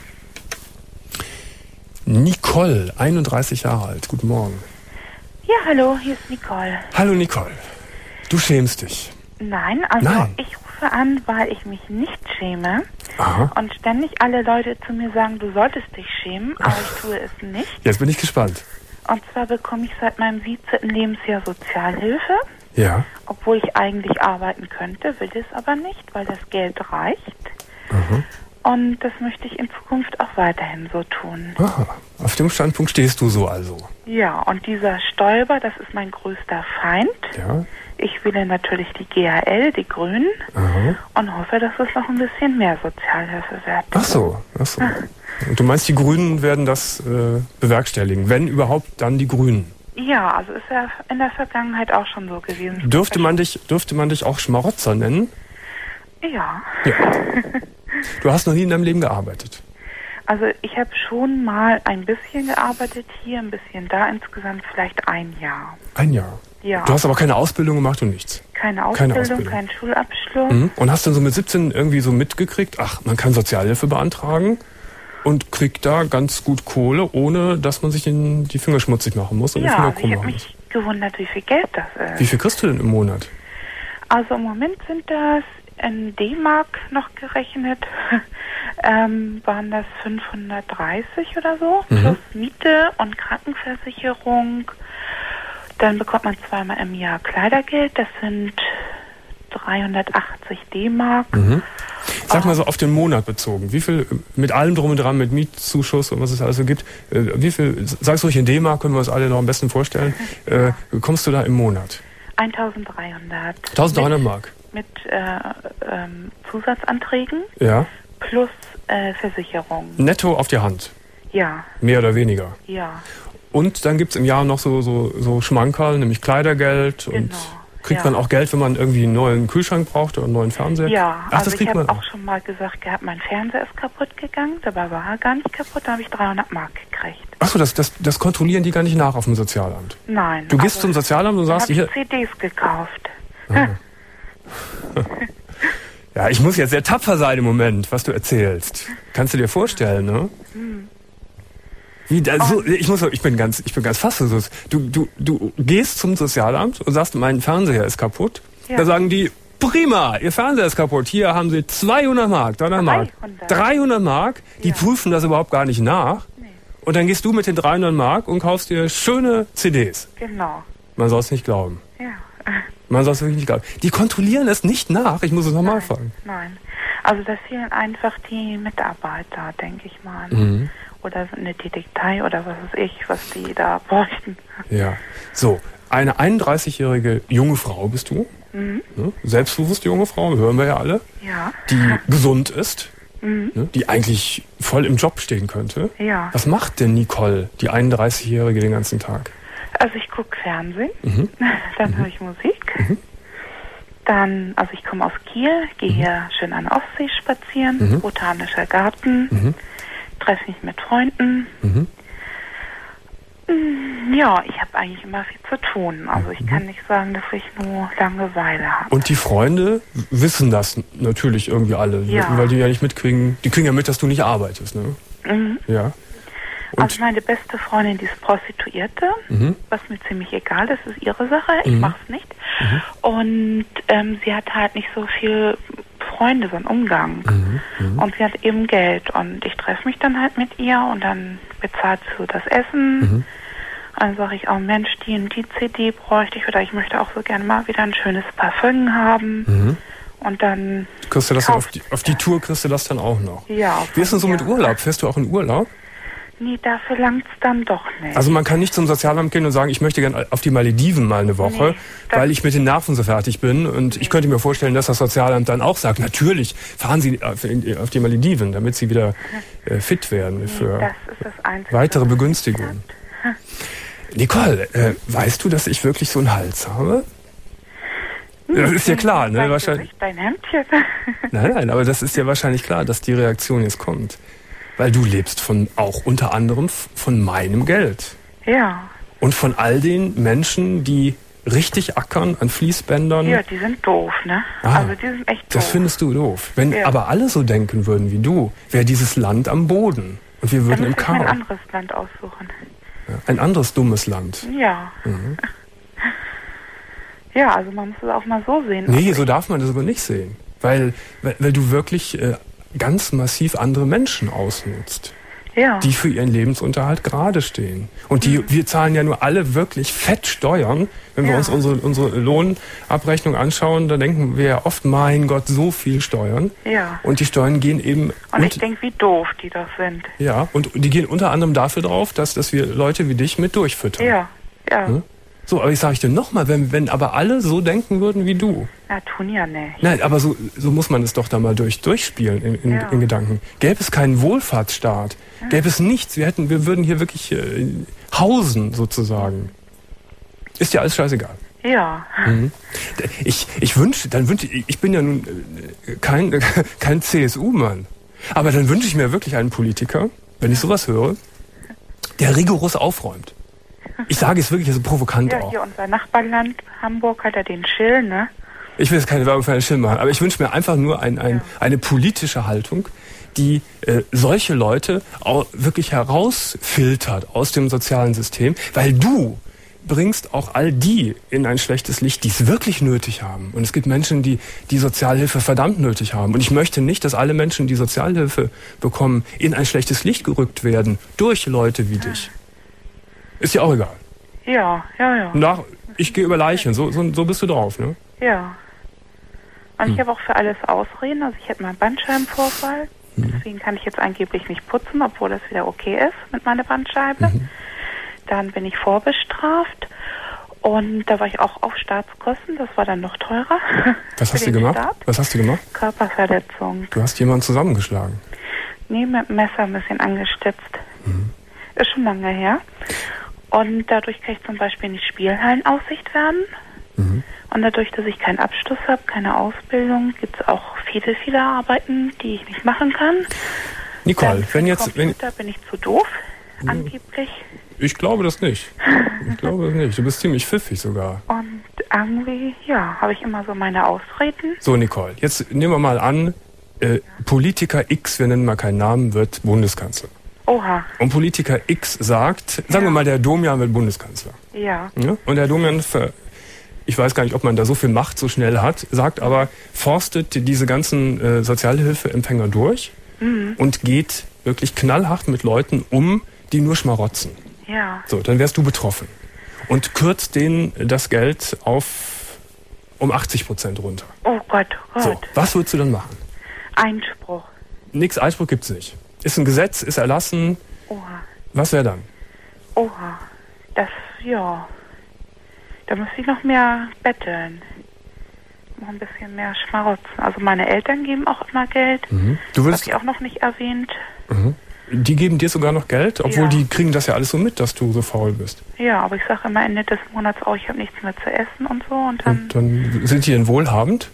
Nicole, einunddreißig Jahre alt. Guten Morgen. Ja, hallo, hier ist Nicole. Hallo Nicole. Du schämst dich. Nein, also Nein. ich rufe an, weil ich mich nicht schäme. Aha. Und ständig alle Leute zu mir sagen, du solltest dich schämen, aber ich tue es nicht. Jetzt bin ich gespannt. Und zwar bekomme ich seit meinem siebzehnten Lebensjahr Sozialhilfe. Ja. Obwohl ich eigentlich arbeiten könnte, will es aber nicht, weil das Geld reicht. Aha. Und das möchte ich in Zukunft auch weiterhin so tun. Aha. Auf dem Standpunkt stehst du so also. Ja, und dieser Stoiber, das ist mein größter Feind. Ja. Ich wähle natürlich die G H L, die Grünen, Aha. und hoffe, dass es noch ein bisschen mehr Sozialhilfe wird. Ach so, ach so. Und du meinst, die Grünen werden das äh, bewerkstelligen? Wenn überhaupt, dann die Grünen? Ja, also ist ja in der Vergangenheit auch schon so gewesen. Dürfte man dich, dürfte man dich auch Schmarotzer nennen? Ja. Ja. Du hast noch nie in deinem Leben gearbeitet? Also ich habe schon mal ein bisschen gearbeitet hier, ein bisschen da, insgesamt vielleicht ein Jahr. Ein Jahr? Ja. Du hast aber keine Ausbildung gemacht und nichts? Keine Ausbildung, keine Ausbildung. kein Schulabschluss. Mhm. Und hast dann so mit siebzehn irgendwie so mitgekriegt, ach, man kann Sozialhilfe beantragen und kriegt da ganz gut Kohle, ohne dass man sich in die Finger schmutzig machen muss und ja, die Finger also krumm ich habe machen muss. mich gewundert, wie viel Geld das ist. Wie viel kriegst du denn im Monat? Also im Moment sind das in D-Mark noch gerechnet, ähm, waren das fünfhundertdreißig oder so, mhm. plus Miete und Krankenversicherung. Dann bekommt man zweimal im Jahr Kleidergeld, das sind dreihundertachtzig D-Mark. Mhm. Sag mal so auf den Monat bezogen, wie viel, mit allem drum und dran, mit Mietzuschuss und was es alles so gibt, äh, wie viel, sag's ruhig in D-Mark, können wir uns alle noch am besten vorstellen, äh, kommst du da im Monat? eintausenddreihundert. eintausenddreihundert Mark? Mit äh, ähm, Zusatzanträgen Ja. plus äh, Versicherung. Netto auf die Hand? Ja. Mehr oder weniger? Ja. Und dann gibt's im Jahr noch so, so, so Schmankerl, nämlich Kleidergeld Genau. und kriegt ja. man auch Geld, wenn man irgendwie einen neuen Kühlschrank braucht oder einen neuen Fernseher? Ja, Ach, also das ich kriegt man habe auch auch schon mal gesagt gehabt, mein Fernseher ist kaputt gegangen, dabei war er gar nicht kaputt, da habe ich dreihundert Mark gekriegt. Achso, das, das, das kontrollieren die gar nicht nach auf dem Sozialamt? Nein. Du gehst zum Sozialamt und sagst, ich hier... C Ds gekauft. Ah. Ja, ich muss jetzt sehr tapfer sein im Moment, was du erzählst. Kannst du dir vorstellen, ne? Hm. Wie, da, so, ich muss, ich bin ganz, ich bin ganz fassungslos. Du, du, du gehst zum Sozialamt und sagst, mein Fernseher ist kaputt. Ja. Da sagen die, prima, Ihr Fernseher ist kaputt. Hier haben Sie zweihundert Mark, dreihundert Mark. dreihundert Mark, die ja. prüfen das überhaupt gar nicht nach. Nee. Und dann gehst du mit den dreihundert Mark und kaufst dir schöne C Ds. Genau. Man soll es nicht glauben. Ja. Man soll es wirklich nicht glauben. Die kontrollieren es nicht nach. Ich muss es nochmal fragen. Nein. Also da fehlen einfach die Mitarbeiter, denke ich mal. Mhm. Oder eine Detektei oder was weiß ich, was die da bräuchten. Ja. So, eine einunddreißigjährige junge Frau bist du. Mhm. Ne? Selbstbewusste junge Frau, hören wir ja alle. Ja. Die gesund ist. Mhm. Ne? Die eigentlich voll im Job stehen könnte. Ja. Was macht denn Nicole, die einunddreißigjährige, den ganzen Tag? Also ich gucke Fernsehen, mhm. dann mhm. höre ich Musik. Mhm. Dann, also ich komme aus Kiel, gehe mhm. hier schön an der Ostsee spazieren, mhm. botanischer Garten, mhm. treffe mich mit Freunden. Mhm. Ja, ich habe eigentlich immer viel zu tun. Also ich mhm. kann nicht sagen, dass ich nur Langeweile habe. Und die Freunde wissen das natürlich irgendwie alle, ja. weil die ja nicht mitkriegen, die kriegen ja mit, dass du nicht arbeitest, ne? Mhm. Ja. Und also meine beste Freundin, die ist Prostituierte, mhm. was mir ziemlich egal ist, ist ihre Sache, ich mhm. mach's nicht. Mhm. Und ähm, sie hat halt nicht so viel Freunde, so einen Umgang. Mhm. Mhm. Und sie hat eben Geld und ich treffe mich dann halt mit ihr und dann bezahlt sie so das Essen. Mhm. Dann sage ich auch, Mensch, die und die C D bräuchte ich oder ich möchte auch so gerne mal wieder ein schönes Parfüm haben. Mhm. Und dann kriegst du das dann auf die, auf die Tour kriegst du das dann auch noch. Ja. Wie ist denn so mit Urlaub? Fährst du auch in Urlaub? Nee, dafür langt's dann doch nicht. Also man kann nicht zum Sozialamt gehen und sagen, ich möchte gerne auf die Malediven mal eine Woche, nee, weil ich mit den Nerven so fertig bin. Und nee. ich könnte mir vorstellen, dass das Sozialamt dann auch sagt, natürlich fahren Sie auf die Malediven, damit Sie wieder äh, fit werden nee, für das ist das Einzige, weitere Begünstigungen. Nicole, äh, weißt du, dass ich wirklich so einen Hals habe? Hm, das ist ja klar, ne? Dein Wahrscheinlich. Gesicht, dein Hemdchen. Nein, nein, aber das ist ja wahrscheinlich klar, dass die Reaktion jetzt kommt. Weil du lebst von auch unter anderem von meinem Geld. Ja. Und von all den Menschen, die richtig ackern an Fließbändern. Ja, die sind doof, ne? Ah, also die sind echt doof. Das findest du doof. Wenn ja. aber alle so denken würden wie du, wäre dieses Land am Boden. Und wir würden Dann im Chaos. ein anderes Land aussuchen. Ja, ein anderes dummes Land. Ja. Mhm. Ja, also man muss es auch mal so sehen. Nee, so darf man das aber nicht sehen. Weil, weil, weil du wirklich äh, ganz massiv andere Menschen ausnutzt. Ja. Die für ihren Lebensunterhalt gerade stehen. Und die, mhm. wir zahlen ja nur alle wirklich fett Steuern. Wenn wir ja. uns unsere, unsere Lohnabrechnung anschauen, dann denken wir ja oft, mein Gott, so viel Steuern. Ja. Und die Steuern gehen eben... Und ich denke, wie doof die das sind. Ja, und die gehen unter anderem dafür drauf, dass, dass wir Leute wie dich mit durchfüttern. Ja, ja. Hm? So, aber ich sage ich dir nochmal, wenn, wenn aber alle so denken würden wie du. Na, tun ja nicht. Nein, aber so, so muss man es doch da mal durch, durchspielen in, in, ja. in Gedanken. Gäbe es keinen Wohlfahrtsstaat, ja. gäbe es nichts, wir hätten, wir würden hier wirklich äh, hausen sozusagen. Ist ja alles scheißegal. Ja. Mhm. Ich, ich wünsche, dann wünsche ich, ich bin ja nun kein, kein C S U-Mann, aber dann wünsche ich mir wirklich einen Politiker, wenn ich sowas höre, der rigoros aufräumt. Ich sage es wirklich so provokant ja, auch. Hier unser Nachbarland Hamburg hat ja den Schill, ne? Ich will jetzt keine Werbung für einen Schill machen, aber ich wünsche mir einfach nur ein, ein, ja. eine politische Haltung, die äh, solche Leute auch wirklich herausfiltert aus dem sozialen System, weil du bringst auch all die in ein schlechtes Licht, die es wirklich nötig haben. Und es gibt Menschen, die die Sozialhilfe verdammt nötig haben. Und ich möchte nicht, dass alle Menschen, die Sozialhilfe bekommen, in ein schlechtes Licht gerückt werden durch Leute wie ja. dich. Ist ja auch egal. Ja, ja, ja. Nach, ich gehe über Leichen, so, so, so bist du drauf, ne? Ja. Und hm. ich habe auch für alles Ausreden. Also ich hätte mal einen Bandscheibenvorfall. Hm. Deswegen kann ich jetzt angeblich nicht putzen, obwohl das wieder okay ist mit meiner Bandscheibe. Mhm. Dann bin ich vorbestraft. Und da war ich auch auf Staatskosten. Das war dann noch teurer. Was hast du gemacht? Staat. Was hast du gemacht? Körperverletzung. Du hast jemanden zusammengeschlagen? Nee, mit dem Messer ein bisschen angestützt. Mhm. Ist schon lange her. Und dadurch kann ich zum Beispiel nicht Spielhallenaussicht werden. Mhm. Und dadurch, dass ich keinen Abschluss habe, keine Ausbildung, gibt es auch viele, viele Arbeiten, die ich nicht machen kann. Nicole, wenn jetzt... Computer wenn, bin ich zu doof, mhm. angeblich. Ich glaube das nicht. Ich glaube das nicht. Du bist ziemlich pfiffig sogar. Und irgendwie, ja, habe ich immer so meine Ausreden. So, Nicole, jetzt nehmen wir mal an, äh, ja. Politiker X, wir nennen mal keinen Namen, wird Bundeskanzler. Oha. Und Politiker X sagt, sagen ja. wir mal, der Domian wird Bundeskanzler. Ja. ja? Und der Domian, ich weiß gar nicht, ob man da so viel Macht so schnell hat, sagt aber, forstet diese ganzen äh, Sozialhilfeempfänger durch mhm. und geht wirklich knallhart mit Leuten um, die nur schmarotzen. Ja. So, dann wärst du betroffen. Und kürzt denen das Geld auf um achtzig Prozent runter. Oh Gott, oh Gott. So, was würdest du dann machen? Einspruch. Nix, Einspruch gibt's nicht. Ist ein Gesetz, ist erlassen. Oha. Was wäre dann? Oha. Das, ja. Da müsste ich noch mehr betteln. Noch ein bisschen mehr schmarotzen. Also meine Eltern geben auch immer Geld. Mhm. Du würdest... Hab ich auch noch nicht erwähnt. Mhm. Die geben dir sogar noch Geld, obwohl ja. die kriegen das ja alles so mit, dass du so faul bist. Ja, aber ich sage immer Ende des Monats auch, ich habe nichts mehr zu essen und so. Und dann, und dann sind die denn wohlhabend?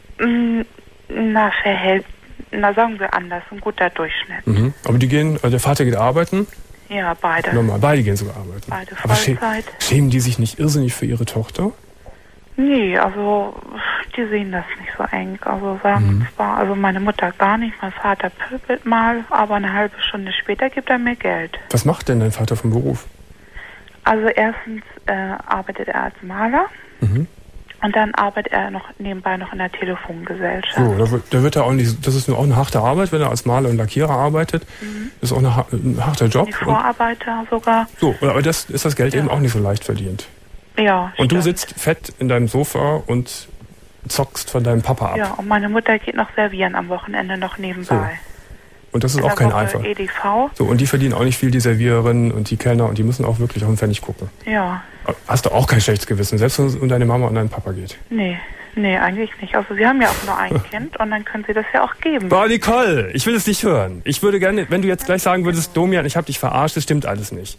Na, verhält, na sagen wir anders, ein guter Durchschnitt. Mhm. Aber die gehen, also der Vater geht arbeiten? Ja, beide. Normal, beide gehen sogar arbeiten. Beide aber Vollzeit. Schämen die sich nicht irrsinnig für ihre Tochter? Nee, also die sehen das nicht so eng. Also sagen mhm. zwar, also meine Mutter gar nicht, mein Vater pöbelt mal, aber eine halbe Stunde später gibt er mir Geld. Was macht denn dein Vater vom Beruf? Also erstens äh, arbeitet er als Maler mhm. und dann arbeitet er noch nebenbei noch in der Telefongesellschaft. So, da wird, da wird er auch nicht, das ist auch eine harte Arbeit, wenn er als Maler und Lackierer arbeitet. Mhm. Das ist auch eine, ein harter Job. Die Vorarbeiter sogar. So, aber das ist das Geld ja. eben auch nicht so leicht verdient. Ja, und stimmt. Du sitzt fett in deinem Sofa und zockst von deinem Papa ab. Ja, und meine Mutter geht noch servieren am Wochenende noch nebenbei. Und das ist in auch der kein Woche Einfach. E D V. So, und die verdienen auch nicht viel, die Serviererinnen und die Kellner, und die müssen auch wirklich auf den Pfennig gucken. Ja. Hast du auch kein schlechtes Gewissen, selbst wenn es um deine Mama und deinen Papa geht? Nee, nee, eigentlich nicht. Also Sie haben ja auch nur ein Kind und dann können Sie das ja auch geben. Boah, Nicole, ich will es nicht hören. Ich würde gerne, wenn du jetzt gleich sagen würdest, Domian, ich habe dich verarscht, das stimmt alles nicht.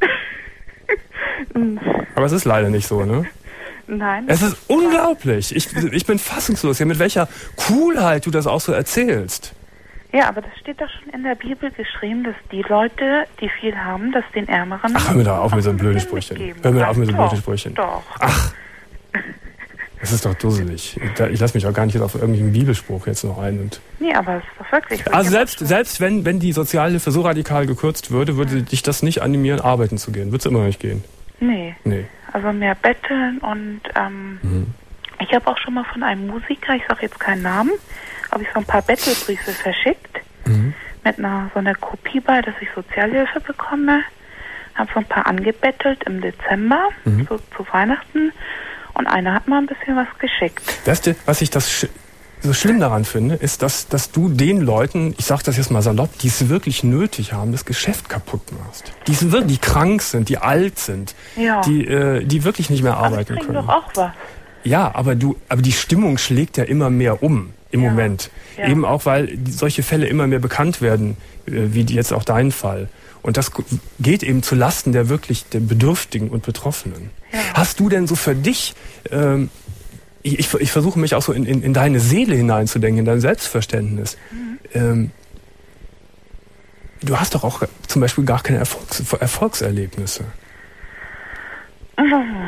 Aber es ist leider nicht so, ne? Nein. Es ist unglaublich. Ich, ich bin fassungslos, ja, mit welcher Coolheit du das auch so erzählst. Ja, aber das steht doch schon in der Bibel geschrieben, dass die Leute, die viel haben, dass den Ärmeren... Ach, hör mir da auf mit so einem blöden Sprüchen. Hör mir da auf mit so einem blöden Sprüchen. Doch. Ach, das ist doch dusselig. Ich, ich lasse mich auch gar nicht auf irgendeinen Bibelspruch jetzt noch ein. Und Nee, aber es ist doch wirklich so. also selbst, selbst wenn, wenn die Sozialhilfe so radikal gekürzt würde, würde dich das nicht animieren, arbeiten zu gehen. Würde es immer noch nicht gehen. Nee. Nee. Also mehr betteln und ähm, Mhm. ich habe auch schon mal von einem Musiker, ich sage jetzt keinen Namen, habe ich so ein paar Bettelbriefe verschickt Mhm. mit einer so einer Kopie bei, dass ich Sozialhilfe bekomme. Habe so ein paar angebettelt im Dezember, Mhm. so zu Weihnachten, und einer hat mal ein bisschen was geschickt. Weißt du, was ich das sch so schlimm daran finde, ist, dass, dass du den Leuten, ich sag das jetzt mal salopp, die es wirklich nötig haben, das Geschäft kaputt machst. Die, es wirklich, die krank sind, die alt sind, Ja. die, äh, die wirklich nicht mehr Aber die arbeiten kriegen können. doch auch was. Ja, aber du, aber die Stimmung schlägt ja immer mehr um im Ja. Moment. Ja. Eben auch, weil die, solche Fälle immer mehr bekannt werden, äh, wie die jetzt auch dein Fall. Und das geht eben zu Lasten der wirklich der Bedürftigen und Betroffenen. Ja. Hast du denn so für dich, ähm, ich, ich, ich versuche mich auch so in, in, in deine Seele hineinzudenken, in dein Selbstverständnis. Mhm. Ähm, du hast doch auch zum Beispiel gar keine Erfolgs Erfolgserlebnisse. Oh,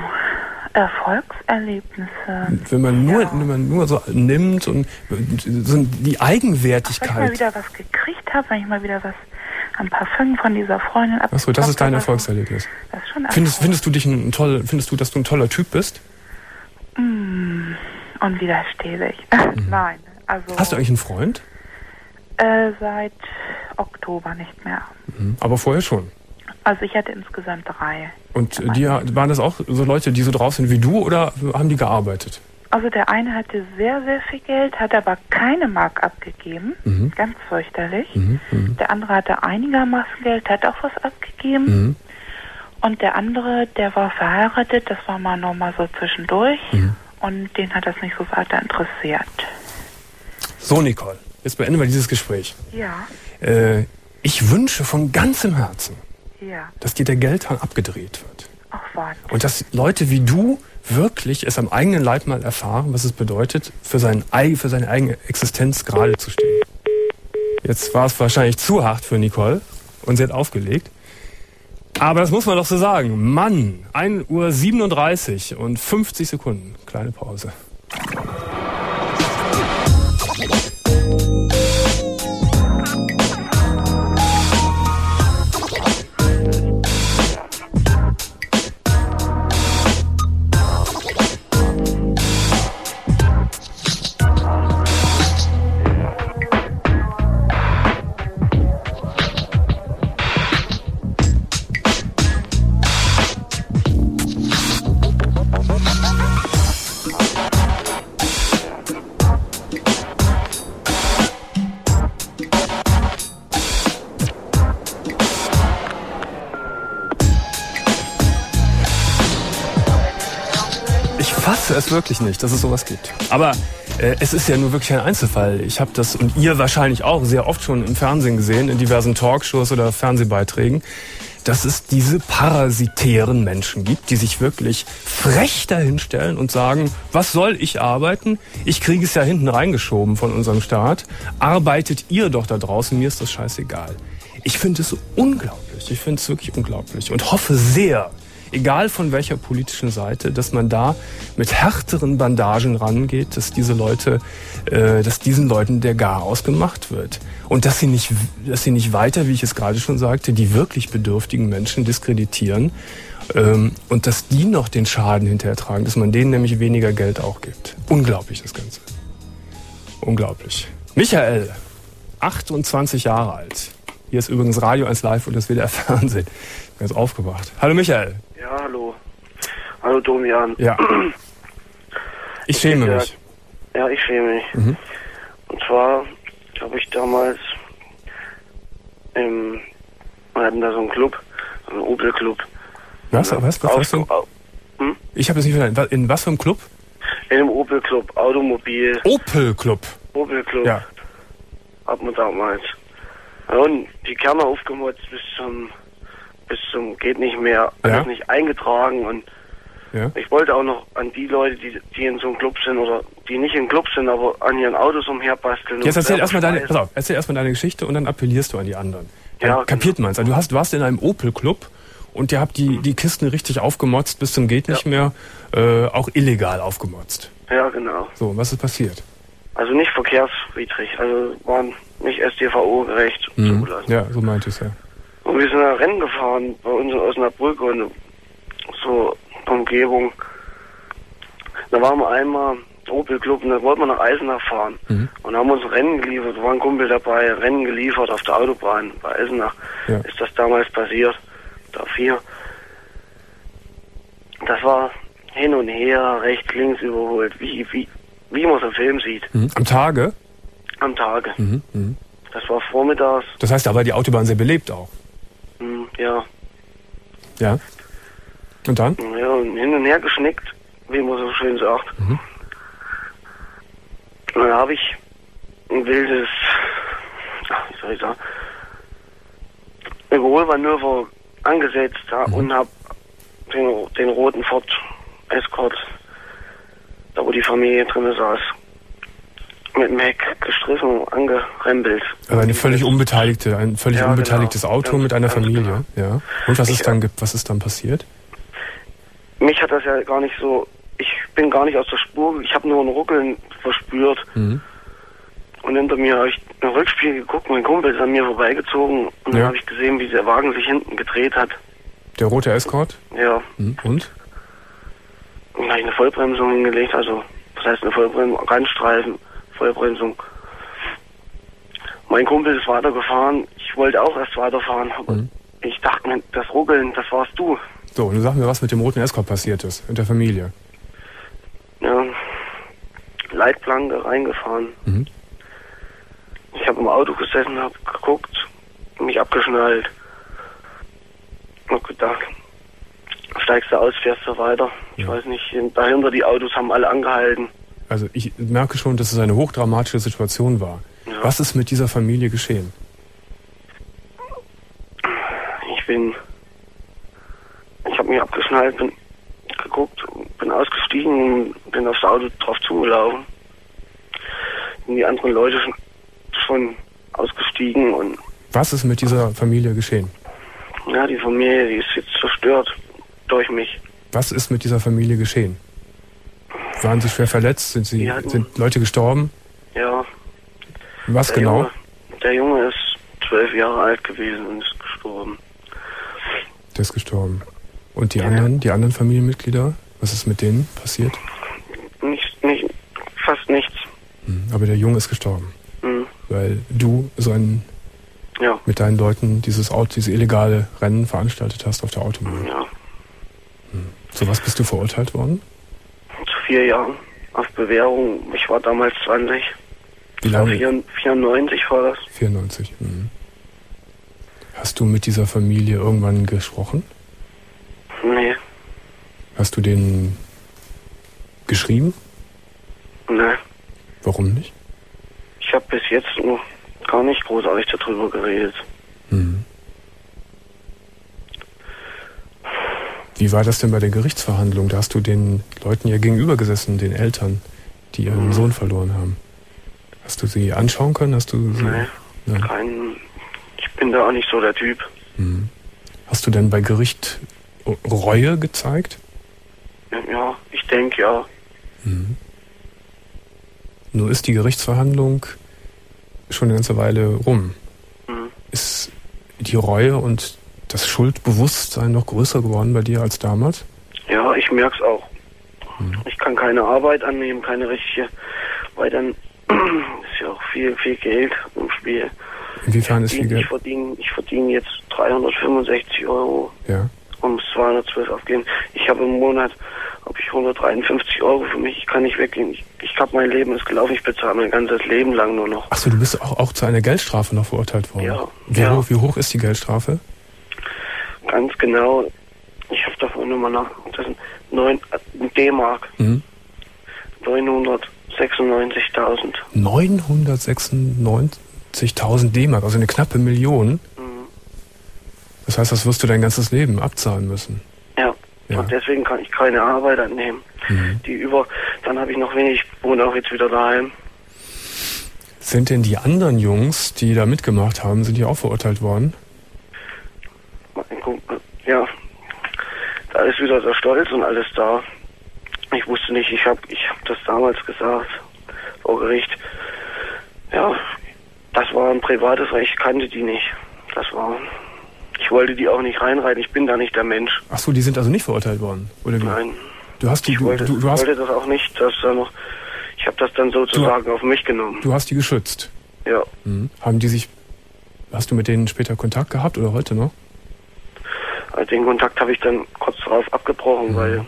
Erfolgserlebnisse. Wenn man nur, Ja. wenn man nur so nimmt und so die Wenn ich mal Eigenwertigkeit. wieder was gekriegt habe, wenn ich mal wieder was am Parfüm von dieser Freundin abgekauft habe. Achso, das ist dein oder so. Erfolgserlebnis. Das ist schon Erfolg. Findest, findest du dich ein toll, findest du, dass du ein toller Typ bist? Mm, unwiderstehlich. Nein, also Hast du eigentlich einen Freund? äh, seit Oktober nicht mehr. Mhm. Aber vorher schon. Also ich hatte insgesamt drei. Und äh, die, waren das auch so Leute, die so drauf sind wie du, oder haben die gearbeitet? Also der eine hatte sehr, sehr viel Geld, hat aber keine Mark abgegeben. Mhm. Ganz fürchterlich. Mhm. Mhm. Der andere hatte einigermaßen Geld, hat auch was abgegeben. Mhm. Und der andere, der war verheiratet, das war mal nochmal so zwischendurch. Mhm. Und den hat das nicht so weiter interessiert. So, Nicole, jetzt beenden wir dieses Gespräch. Ja, Äh, ich wünsche von ganzem Herzen, ja. dass dir der Geldhahn abgedreht wird. Ach, warte. Und dass Leute wie du wirklich es am eigenen Leib mal erfahren, was es bedeutet, für, seinen, eig- für seine eigene Existenz gerade zu stehen. Jetzt war es wahrscheinlich zu hart für Nicole und sie hat aufgelegt. Aber das muss man doch so sagen. Mann, ein Uhr siebenunddreißig und fünfzig Sekunden. Kleine Pause. Es wirklich nicht, dass es sowas gibt. Aber äh, es ist ja nur wirklich ein Einzelfall. Ich habe das, und ihr wahrscheinlich auch, sehr oft schon im Fernsehen gesehen, in diversen Talkshows oder Fernsehbeiträgen, dass es diese parasitären Menschen gibt, die sich wirklich frech dahinstellen und sagen, was soll ich arbeiten? Ich kriege es ja hinten reingeschoben von unserem Staat. Arbeitet ihr doch da draußen, mir ist das scheißegal. Ich finde es unglaublich. Ich finde es wirklich unglaublich und hoffe sehr, egal von welcher politischen Seite, dass man da mit härteren Bandagen rangeht, dass diese Leute, äh, dass diesen Leuten der Garaus gemacht wird. Und dass sie nicht, dass sie nicht weiter, wie ich es gerade schon sagte, die wirklich bedürftigen Menschen diskreditieren, ähm, und dass die noch den Schaden hinterher tragen, dass man denen nämlich weniger Geld auch gibt. Unglaublich, das Ganze. Unglaublich. Michael, achtundzwanzig Jahre alt. Hier ist übrigens Radio eins Live und das W D R Fernsehen. Ganz aufgebracht. Hallo Michael. Ja, hallo. Hallo Domian. Ja. Ich schäme ja, mich. Ja, ich schäme mich. Mhm. Und zwar habe ich damals im, wir hatten da so einen Club, so einen Opel-Club. Was, was, was, was, was du? Hm? Ich habe es nicht verstanden. In was für einem Club? In einem Opel-Club, Automobil. Opel-Club? Opel-Club. Ja. Hat man damals. Ja, und die Kerne aufgemotzt bis zum, bis zum geht nicht mehr. Alles Ja. nicht eingetragen und Ja. ich wollte auch noch an die Leute, die, die in so einem Club sind oder die nicht im Club sind, aber an ihren Autos umherbasteln. Jetzt erzähl erstmal deine, Werbeschweiß. pass auf, erzähl erstmal deine Geschichte und dann appellierst du an die anderen. Dann Ja, kapiert man's. Also du hast, du warst in einem Opel-Club und ihr habt die, die Kisten richtig aufgemotzt bis zum geht nicht mehr, äh, auch illegal aufgemotzt. Ja, genau. So, und was ist passiert? Also nicht verkehrswidrig, also waren nicht S D V O-gerecht Mhm. zugelassen. Ja, so meinte ich es ja. Und wir sind da Rennen gefahren bei uns in Osnabrück und so Umgebung. Da waren wir einmal Opel Club und da wollten wir nach Eisenach fahren. Mhm. Und haben uns ein Rennen geliefert, da war ein Kumpel dabei, Rennen geliefert auf der Autobahn bei Eisenach. Ja. Ist das damals passiert, da vier. Das war hin und her, rechts, links überholt, wie, wie, wie man es im Film sieht, Mhm. Am Tage? am Tage. Mhm. Mhm. Das war vormittags, Das heißt, da war die Autobahn sehr belebt auch. mh, ja, Ja. Und dann? ja, und hin und her geschnickt, wie man so schön sagt. Mhm. Und dann habe ich ein wildes, ach, wie soll ich sagen, Überholmanöver angesetzt ja, Mhm. und habe den, den roten Ford Escort, da wo die Familie drin saß, mit dem Heck gestriffen, angerempelt. Aber eine völlig unbeteiligte, ein völlig Ja, unbeteiligtes genau. Auto Ganz- mit einer ganz Familie. Ja. Und was Ich, ist dann, ge- was ist dann passiert? Mich hat das ja gar nicht so, ich bin gar nicht aus der Spur, ich habe nur ein Ruckeln verspürt. Mhm. Und hinter mir habe ich im Rückspiel geguckt, mein Kumpel ist an mir vorbeigezogen und Ja. dann habe ich gesehen, wie der Wagen sich hinten gedreht hat. Der rote Escort? Ja, Mhm. Und? und da habe ich eine Vollbremsung hingelegt, also das heißt eine Vollbremsung, Randstreifen, Vollbremsung. Mein Kumpel ist weitergefahren, ich wollte auch erst weiterfahren, aber Mhm. ich dachte mir, das Ruckeln, das warst du. So, und du sag mir, was mit dem roten Escort passiert ist, mit der Familie. Ja, Leitplanke reingefahren. Mhm. Ich habe im Auto gesessen, habe geguckt, mich abgeschnallt. Hab gedacht, steigst du aus, fährst du weiter. Ich Ja. weiß nicht, dahinter die Autos haben alle angehalten. Also ich merke schon, dass es eine hochdramatische Situation war. Ja. Was ist mit dieser Familie geschehen? Ich bin, ich habe mich abgeschnallt, bin geguckt, bin ausgestiegen, bin aufs Auto drauf zugelaufen. Sind die anderen Leute schon, schon ausgestiegen und Was ist mit dieser Familie geschehen? ja, die Familie, die ist jetzt zerstört durch mich. Was ist mit dieser Familie geschehen? Waren sie schwer verletzt? Sind, sie, Die hatten- sind Leute gestorben? Ja, Was der genau? Junge, der Junge ist zwölf Jahre alt gewesen und ist gestorben. Der ist gestorben. Und die Ja. anderen, die anderen Familienmitglieder? Was ist mit denen passiert? Nicht, nicht, fast nichts. Hm, Aber der Junge ist gestorben, Hm. weil du so ein Ja, mit deinen Leuten dieses Auto, diese illegale Rennen veranstaltet hast auf der Autobahn. ja. Zu was bist du verurteilt worden? Zu vier Jahren auf Bewährung. Ich war damals zwanzig. Wie lange? Vier- vierundneunzig war das. vierundneunzig. Mhm. Hast du mit dieser Familie irgendwann gesprochen? Nee, Hast du denen geschrieben? nee. Warum nicht? Ich habe bis jetzt noch gar nicht großartig darüber geredet. Mhm. Wie war das denn bei der Gerichtsverhandlung? Da hast du den Leuten ja gegenüber gesessen, den Eltern, die ihren Mhm. Sohn verloren haben. Hast du sie anschauen können? Hast du sie? Nee, Nein. kein. Ich bin da auch nicht so der Typ. Mhm. Hast du denn bei Gericht Reue gezeigt? Ja, ich denke ja. Mhm. Nur ist die Gerichtsverhandlung schon eine ganze Weile rum. Mhm. Ist die Reue und das Schuldbewusstsein noch größer geworden bei dir als damals? Ja, ich merke es auch. Mhm. Ich kann keine Arbeit annehmen, keine richtige, weil dann ist ja auch viel, viel Geld im Spiel. Inwiefern ist Ich, viel ich Geld? verdiene, ich verdiene jetzt dreihundertfünfundsechzig Euro, Ja. um zweihundertzwölf aufgehen. Ich habe im Monat, habe ich hundertdreiundfünfzig Euro für mich. Ich kann nicht weggehen. Ich, ich habe mein Leben ist gelaufen. Ich bezahle mein ganzes Leben lang nur noch. Achso, du bist auch, auch zu einer Geldstrafe noch verurteilt worden? Ja. Wie, ja. Hoch, wie hoch ist die Geldstrafe? Ganz genau. Ich habe davon nur mal nach. Das sind neun D-Mark. Mhm. neunhundertsechsundneunzigtausend. neunhundertsechsundneunzigtausend D-Mark, also eine knappe Million. Mhm. Das heißt, das wirst du dein ganzes Leben abzahlen müssen. Ja. Ja. Und deswegen kann ich keine Arbeit annehmen. Mhm. Die über, dann habe ich noch wenig, wohne auch jetzt wieder daheim. Sind denn die anderen Jungs, die da mitgemacht haben, sind die auch verurteilt worden? Ja, da ist wieder der Stolz und alles da. Ich wusste nicht, ich habe ich hab das damals gesagt, vor Gericht. Ja, das war ein privates Recht, ich kannte die nicht. Das war, ich wollte die auch nicht reinreiten, ich bin da nicht der Mensch. Ach so, die sind also nicht verurteilt worden, oder wie? Nein. Du hast die, ich du, wollte, du, du hast, wollte das auch nicht, dass da noch, ich habe das dann sozusagen du, auf mich genommen. Du hast die geschützt? Ja. Mhm. Haben die sich, hast du mit denen später Kontakt gehabt oder heute noch? Den Kontakt habe ich dann kurz darauf abgebrochen, mhm. weil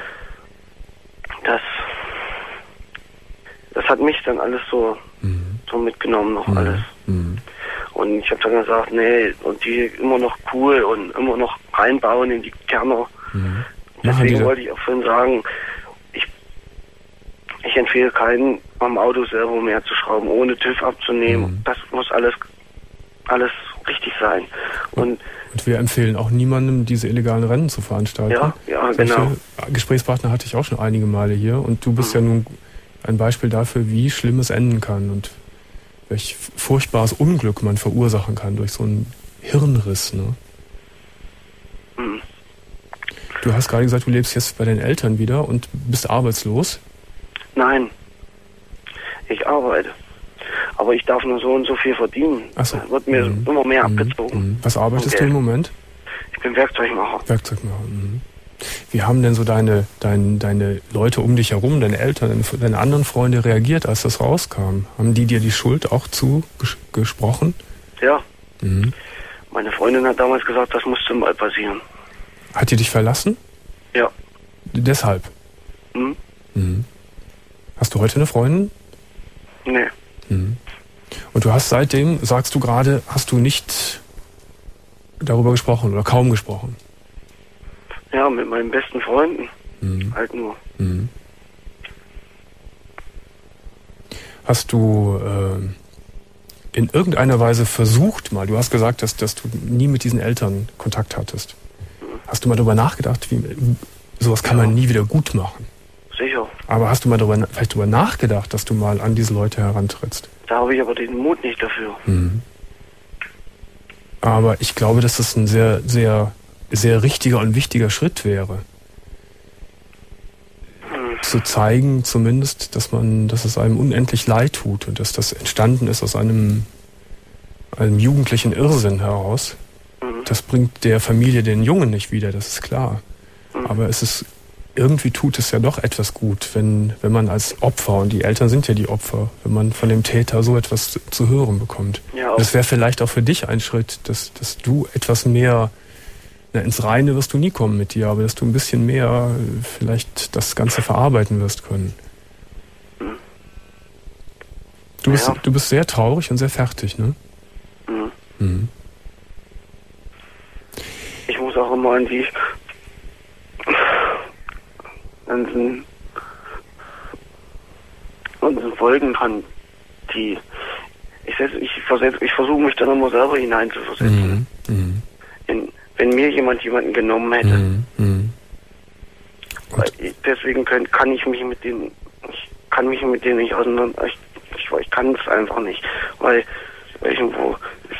das das hat mich dann alles so mhm. so mitgenommen noch mhm. alles. Mhm. Und ich habe dann gesagt, nee, und die immer noch cool und immer noch reinbauen in die Kerne. Mhm. Deswegen wollte ich auch schon sagen, ich ich empfehle keinen, am Auto selber mehr zu schrauben, ohne TÜV abzunehmen. Mhm. Das muss alles alles richtig sein. Und Und wir empfehlen auch niemandem, diese illegalen Rennen zu veranstalten. Ja, ja, Solche genau. Gesprächspartner hatte ich auch schon einige Male hier. Und du bist mhm. ja nun ein Beispiel dafür, wie schlimm es enden kann und welch furchtbares Unglück man verursachen kann durch so einen Hirnriss. Ne? Mhm. Du hast gerade gesagt, du lebst jetzt bei deinen Eltern wieder und bist arbeitslos. Nein, ich arbeite. Aber ich darf nur so und so viel verdienen. Ach so. Da wird mir mhm. immer mehr mhm. abgezogen. Was arbeitest okay. du im Moment? Ich bin Werkzeugmacher. Werkzeugmacher. Mhm. Wie haben denn so deine, deine, deine Leute um dich herum, deine Eltern, deine, deine anderen Freunde reagiert, als das rauskam? Haben die dir die Schuld auch zugesprochen? Ja. Mhm. Meine Freundin hat damals gesagt, das musste mal passieren. Hat die dich verlassen? Ja. Deshalb? Mhm. Mhm. Hast du heute eine Freundin? Nee. Mhm. Und du hast seitdem, sagst du gerade, hast du nicht darüber gesprochen oder kaum gesprochen? Ja, mit meinen besten Freunden. Mhm. Halt nur. Mhm. Hast du äh, in irgendeiner Weise versucht mal, du hast gesagt, dass, dass du nie mit diesen Eltern Kontakt hattest. Mhm. Hast du mal darüber nachgedacht, wie sowas kann ja. man nie wieder gut machen? Sicher. Aber hast du mal darüber, vielleicht darüber nachgedacht, dass du mal an diese Leute herantrittst? Da habe ich aber den Mut nicht dafür. Mhm. Aber ich glaube, dass das ein sehr, sehr, sehr richtiger und wichtiger Schritt wäre. Mhm. Zu zeigen zumindest, dass man, dass es einem unendlich leid tut und dass das entstanden ist aus einem, einem jugendlichen Irrsinn heraus. Mhm. Das bringt der Familie den Jungen nicht wieder, das ist klar. Mhm. Aber es ist irgendwie tut es ja doch etwas gut, wenn, wenn man als Opfer, und die Eltern sind ja die Opfer, wenn man von dem Täter so etwas zu, zu hören bekommt. Ja, das wäre vielleicht auch für dich ein Schritt, dass, dass du etwas mehr, na, ins Reine wirst du nie kommen mit dir, aber dass du ein bisschen mehr vielleicht das Ganze verarbeiten wirst können. Du bist, ja. du bist sehr traurig und sehr fertig, ne? Mhm. Mhm. Ich muss auch immer an die ganzen ganzen Folgen dran, die ich, ich, ich versuche mich dann immer selber hineinzuversetzen. Mhm. In, wenn mir jemand jemanden genommen hätte. Mhm. Weil ich, deswegen können, kann ich mich mit denen ich kann mich mit denen nicht auseinander ich, ich, ich kann es einfach nicht, weil irgendwo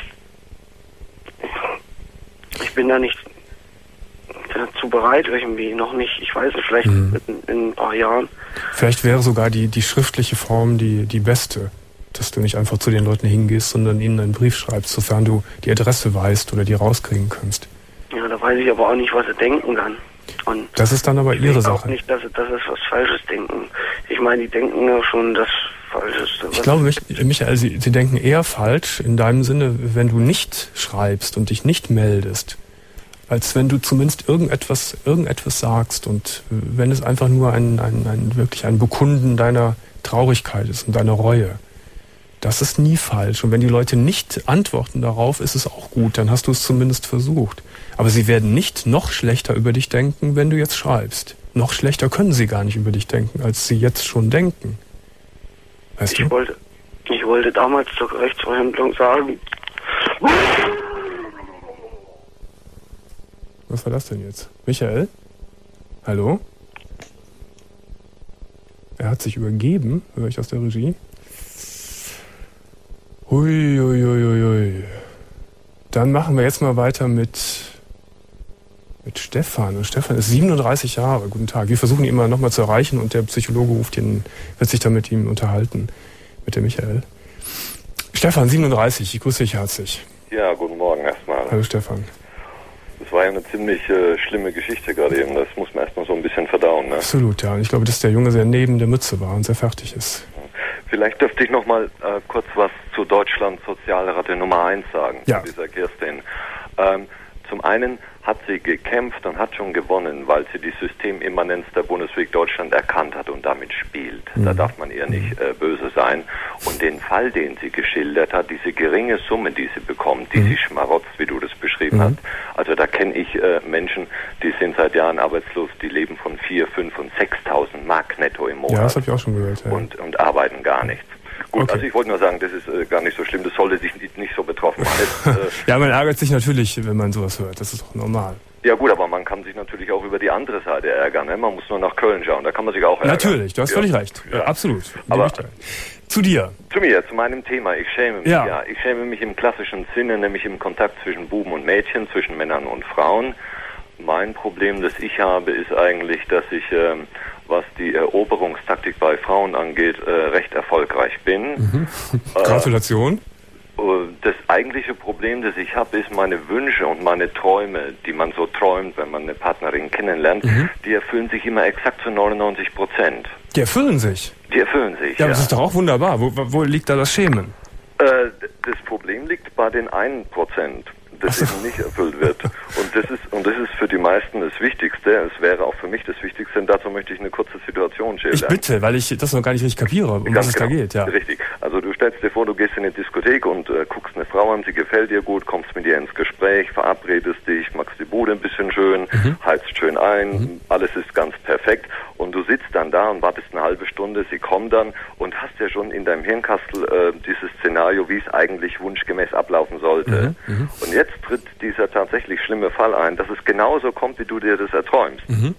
ich, ich bin da nicht dazu bereit irgendwie, noch nicht, ich weiß es vielleicht mhm. in, in ein paar Jahren. Vielleicht wäre sogar die, die schriftliche Form die, die beste, dass du nicht einfach zu den Leuten hingehst, sondern ihnen einen Brief schreibst, sofern du die Adresse weißt oder die rauskriegen kannst. Ja, da weiß ich aber auch nicht, was sie denken dann. Und das ist dann aber ihre ich Sache. Auch nicht, dass sie, dass sie was Falsches denken. Ich meine, die denken ja schon das Falscheste. Ich glaube, Michael, sie, sie denken eher falsch in deinem Sinne, wenn du nicht schreibst und dich nicht meldest, als wenn du zumindest irgendetwas, irgendetwas sagst und wenn es einfach nur ein, ein, ein wirklich ein Bekunden deiner Traurigkeit ist und deiner Reue. Das ist nie falsch. Und wenn die Leute nicht antworten darauf, ist es auch gut. Dann hast du es zumindest versucht. Aber sie werden nicht noch schlechter über dich denken, wenn du jetzt schreibst. Noch schlechter können sie gar nicht über dich denken, als sie jetzt schon denken. Weißt ich du? Wollte, ich wollte damals zur Rechtsverhandlung sagen. Was war das denn jetzt? Michael? Hallo? Er hat sich übergeben, höre ich aus der Regie. Hui, hui, hui, hui, hui. Dann machen wir jetzt mal weiter mit, mit Stefan. Und Stefan ist siebenunddreißig Jahre. Guten Tag. Wir versuchen ihn immer nochmal zu erreichen und der Psychologe ruft ihn, wird sich dann mit ihm unterhalten, mit dem Michael. Stefan, siebenunddreißig, ich grüße dich herzlich. Ja, guten Morgen erstmal. Hallo Stefan. Das war ja eine ziemlich äh, schlimme Geschichte gerade eben. Das muss man erstmal so ein bisschen verdauen, ne? Absolut, ja. Und ich glaube, dass der Junge sehr neben der Mütze war und sehr fertig ist. Vielleicht dürfte ich noch mal äh, kurz was zu Deutschland Sozialratte Nummer eins sagen, ja. Zu dieser Kerstin. Ähm, zum einen hat sie gekämpft und hat schon gewonnen, weil sie die Systemimmanenz der Bundesrepublik Deutschland erkannt hat und damit spielt. Mhm. Da darf man ihr nicht äh, böse sein. Und den Fall, den sie geschildert hat, diese geringe Summe, die sie bekommt, die mhm. sie schmarotzt, wie du das beschrieben mhm. hast. Also da kenne ich äh, Menschen, die sind seit Jahren arbeitslos, die leben von vier, fünf und sechstausend Mark netto im Monat. Ja, das habe ich auch schon gehört. Ja. Und, und arbeiten gar nichts. Gut, okay. Also ich wollte nur sagen, das ist äh, gar nicht so schlimm, das sollte sich nicht, nicht so betroffen machen. Äh, ja, man ärgert sich natürlich, wenn man sowas hört, das ist doch normal. Ja gut, aber man kann sich natürlich auch über die andere Seite ärgern, ne? Man muss nur nach Köln schauen, da kann man sich auch ärgern. Natürlich, du hast ja. völlig recht, ja. Ja, absolut. Aber zu dir. Zu mir, zu meinem Thema, ich schäme mich, ja. ja. Ich schäme mich im klassischen Sinne, nämlich im Kontakt zwischen Buben und Mädchen, zwischen Männern und Frauen. Mein Problem, das ich habe, ist eigentlich, dass ich... Ähm, was die Eroberungstaktik bei Frauen angeht, äh, recht erfolgreich bin. Mhm. Gratulation. Äh, das eigentliche Problem, das ich habe, ist meine Wünsche und meine Träume, die man so träumt, wenn man eine Partnerin kennenlernt, mhm. die erfüllen sich immer exakt zu neunundneunzig Prozent. Die erfüllen sich? Die erfüllen sich, ja. Ja, das ist doch auch wunderbar. Wo, wo liegt da das Schämen? Äh, das Problem liegt bei den einen Prozent. Das so. eben nicht erfüllt wird. Und das ist und das ist für die meisten das Wichtigste. Es wäre auch für mich das Wichtigste. Und dazu möchte ich eine kurze Situation schildern. Ich bitte, weil ich das noch gar nicht richtig kapiere, um was es genau. da geht. Ja. Richtig. Also du stellst dir vor, du gehst in eine Diskothek und äh, guckst eine Frau an, sie gefällt dir gut, kommst mit ihr ins Gespräch, verabredest dich, machst die Bude ein bisschen schön, mhm. heizt schön ein, mhm. alles ist ganz perfekt. Und du sitzt dann da und wartest eine halbe Stunde, sie kommt dann und hast ja schon in deinem Hirnkastel äh, dieses Szenario, wie es eigentlich wunschgemäß ablaufen sollte. Mhm. Mhm. Und jetzt tritt dieser tatsächlich schlimme Fall ein, dass es genauso kommt, wie du dir das erträumst. Mhm.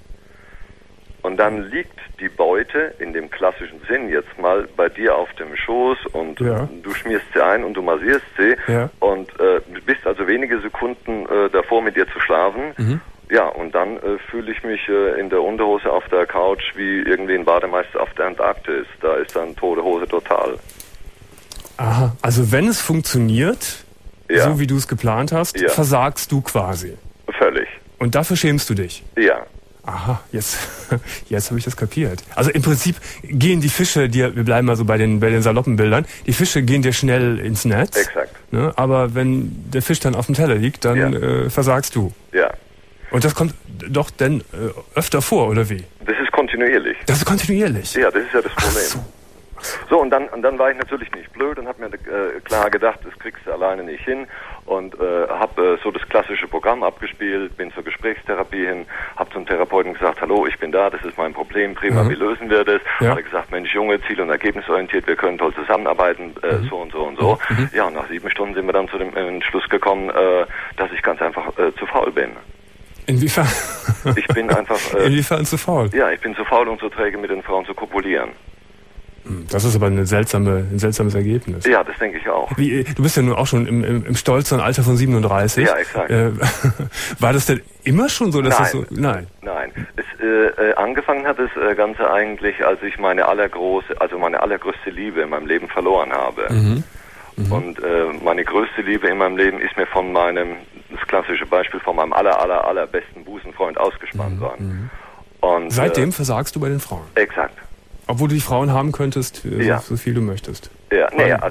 Und dann liegt die Beute in dem klassischen Sinn jetzt mal bei dir auf dem Schoß und ja. du schmierst sie ein und du massierst sie ja. und äh, bist also wenige Sekunden äh, davor, mit ihr zu schlafen. Mhm. Ja, und dann äh, fühle ich mich äh, in der Unterhose auf der Couch wie irgendwie ein Bademeister auf der Antarktis. Da ist dann tote Hose total. Aha, also wenn es funktioniert, ja. so wie du es geplant hast, ja. versagst du quasi. Völlig. Und dafür schämst du dich? Ja. Aha, jetzt, jetzt habe ich das kapiert. Also im Prinzip gehen die Fische dir, wir bleiben mal so bei den, bei den saloppen Bildern, die Fische gehen dir schnell ins Netz. Exakt. Ne? Aber wenn der Fisch dann auf dem Teller liegt, dann ja. äh, versagst du. Ja. Und das kommt doch dann äh, öfter vor, oder wie? Das ist kontinuierlich. Das ist kontinuierlich? Ja, das ist ja das Problem. Ach so. So, und dann, und dann war ich natürlich nicht blöd und habe mir äh, klar gedacht, das kriegst du alleine nicht hin und äh, habe äh, so das klassische Programm abgespielt, bin zur Gesprächstherapie hin, habe zum Therapeuten gesagt, hallo, ich bin da, das ist mein Problem, prima, mhm. wie lösen wir das? Ja. Hat er gesagt, Mensch, Junge, ziel- und ergebnisorientiert, wir können toll zusammenarbeiten, äh, mhm. so und so und so. Mhm. Ja, und nach sieben Stunden sind wir dann zu dem äh, Entschluss gekommen, äh, dass ich ganz einfach äh, zu faul bin. Inwiefern? Ich bin einfach... Äh, Inwiefern zu faul? Ja, ich bin zu faul und zu träge, mit den Frauen zu kopulieren. Das ist aber eine seltsame, ein seltsames Ergebnis. Ja, das denke ich auch. Wie, du bist ja nun auch schon im, im, im stolzen Alter von siebenunddreißig. Ja, exakt. Äh, war das denn immer schon so, dass Nein. das so... Nein. Nein. Es, äh, äh, angefangen hat das äh, Ganze eigentlich, als ich meine allergroße, also meine allergrößte Liebe in meinem Leben verloren habe. Mhm. Mhm. Und äh, meine größte Liebe in meinem Leben ist mir von meinem, das klassische Beispiel, von meinem aller, aller, allerbesten Busenfreund ausgespannt mhm. worden. Und, seitdem äh, versagst du bei den Frauen? Exakt. Obwohl du die Frauen haben könntest, ja. so, so viel du möchtest. Ja, nee, also so, so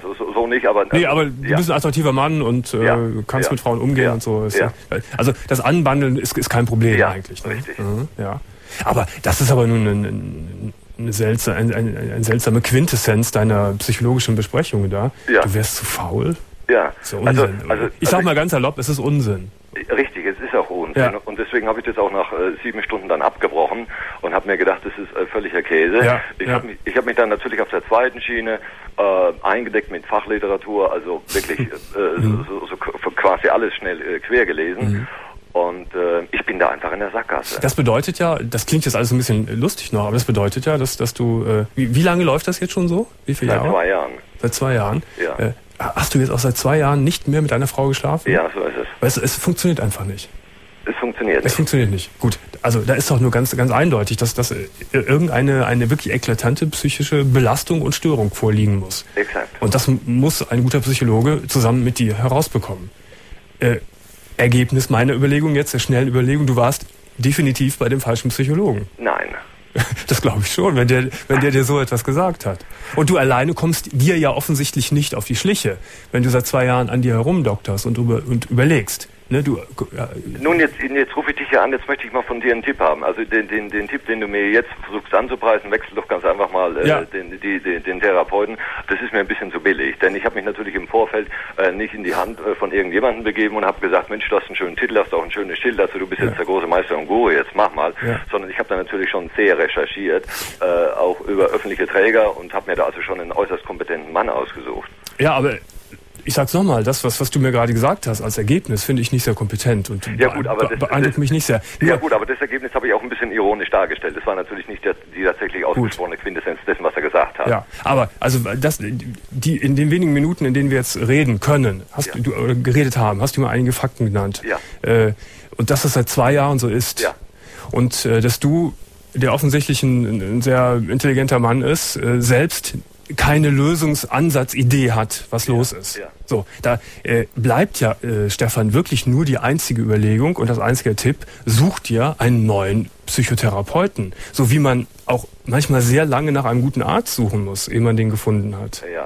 so nicht, aber... Nee, aber du ja. bist ein attraktiver Mann und äh, ja. kannst ja. mit Frauen umgehen ja. und so. Ist ja. Ja. Also das Anbandeln ist, ist kein Problem ja, eigentlich. Ne? Richtig. Mhm, ja. Aber das ist aber nun ein, ein, eine seltsame, eine, eine, eine seltsame Quintessenz deiner psychologischen Besprechung da. Ja. Du wärst zu faul? Ja. Das ist ja Unsinn. Also, also, ich sag also mal ganz salopp, es ist Unsinn. Richtig, es ist auch Unsinn. Ja. Und deswegen habe ich das auch nach äh, sieben Stunden dann abgebrochen und habe mir gedacht, das ist äh, völliger Käse. Ja. Ich ja. habe mich, ich hab mich dann natürlich auf der zweiten Schiene äh, eingedeckt mit Fachliteratur, also wirklich äh, mhm. so, so quasi alles schnell äh, quer gelesen. Mhm. Und äh, ich bin da einfach in der Sackgasse. Das bedeutet ja, das klingt jetzt alles ein bisschen lustig noch, aber das bedeutet ja, dass, dass du, äh, wie, wie lange läuft das jetzt schon so? Wie viele Seit Jahre? zwei Jahren. Seit zwei Jahren? Ja. Äh, hast du jetzt auch seit zwei Jahren nicht mehr mit einer Frau geschlafen? Ja, so ist es. Weil es, es funktioniert einfach nicht. Es funktioniert nicht. Es funktioniert nicht. Gut, also da ist doch nur ganz, ganz eindeutig, dass, dass irgendeine eine wirklich eklatante psychische Belastung und Störung vorliegen muss. Exakt. Und das muss ein guter Psychologe zusammen mit dir herausbekommen. Äh, Ergebnis meiner Überlegung jetzt, der schnellen Überlegung, du warst definitiv bei dem falschen Psychologen. Nein. Das glaube ich schon, wenn der, wenn der dir so etwas gesagt hat. Und du alleine kommst dir ja offensichtlich nicht auf die Schliche, wenn du seit zwei Jahren an dir herumdokterst und, über, und überlegst. Ne, du, ja. Nun, jetzt, jetzt rufe ich dich ja an, jetzt möchte ich mal von dir einen Tipp haben. Also den, den, den Tipp, den du mir jetzt versuchst anzupreisen, wechsel doch ganz einfach mal äh, ja. den, die, den, den Therapeuten. Das ist mir ein bisschen zu billig, denn ich habe mich natürlich im Vorfeld äh, nicht in die Hand äh, von irgendjemandem begeben und habe gesagt, Mensch, du hast einen schönen Titel, hast auch ein schönes Schild dazu, du bist ja. jetzt der große Meister und Guru, jetzt mach mal. Ja. Sondern ich habe da natürlich schon sehr recherchiert, äh, auch über öffentliche Träger und habe mir da also schon einen äußerst kompetenten Mann ausgesucht. Ja, aber... Ich sag's nochmal, das, was, was du mir gerade gesagt hast, als Ergebnis, finde ich nicht sehr kompetent und ja, gut, aber be- das, beeindruckt das, mich nicht sehr. Ja Nur, gut, aber das Ergebnis habe ich auch ein bisschen ironisch dargestellt. Das war natürlich nicht der, die tatsächlich ausgesprochene Quintessenz dessen, was er gesagt hat. Ja, aber also das, die in den wenigen Minuten, in denen wir jetzt reden können, hast ja. du oder geredet haben, hast du mir einige Fakten genannt. Ja. Äh, und dass das seit zwei Jahren so ist. Ja. Und äh, dass du, der offensichtlich ein, ein sehr intelligenter Mann ist, äh, selbst keine Lösungsansatzidee hat, was ja, los ist. Ja. So, da äh, bleibt ja, äh, Stefan, wirklich nur die einzige Überlegung und das einzige Tipp, such dir einen neuen Psychotherapeuten. So wie man auch manchmal sehr lange nach einem guten Arzt suchen muss, ehe man den gefunden hat. Ja.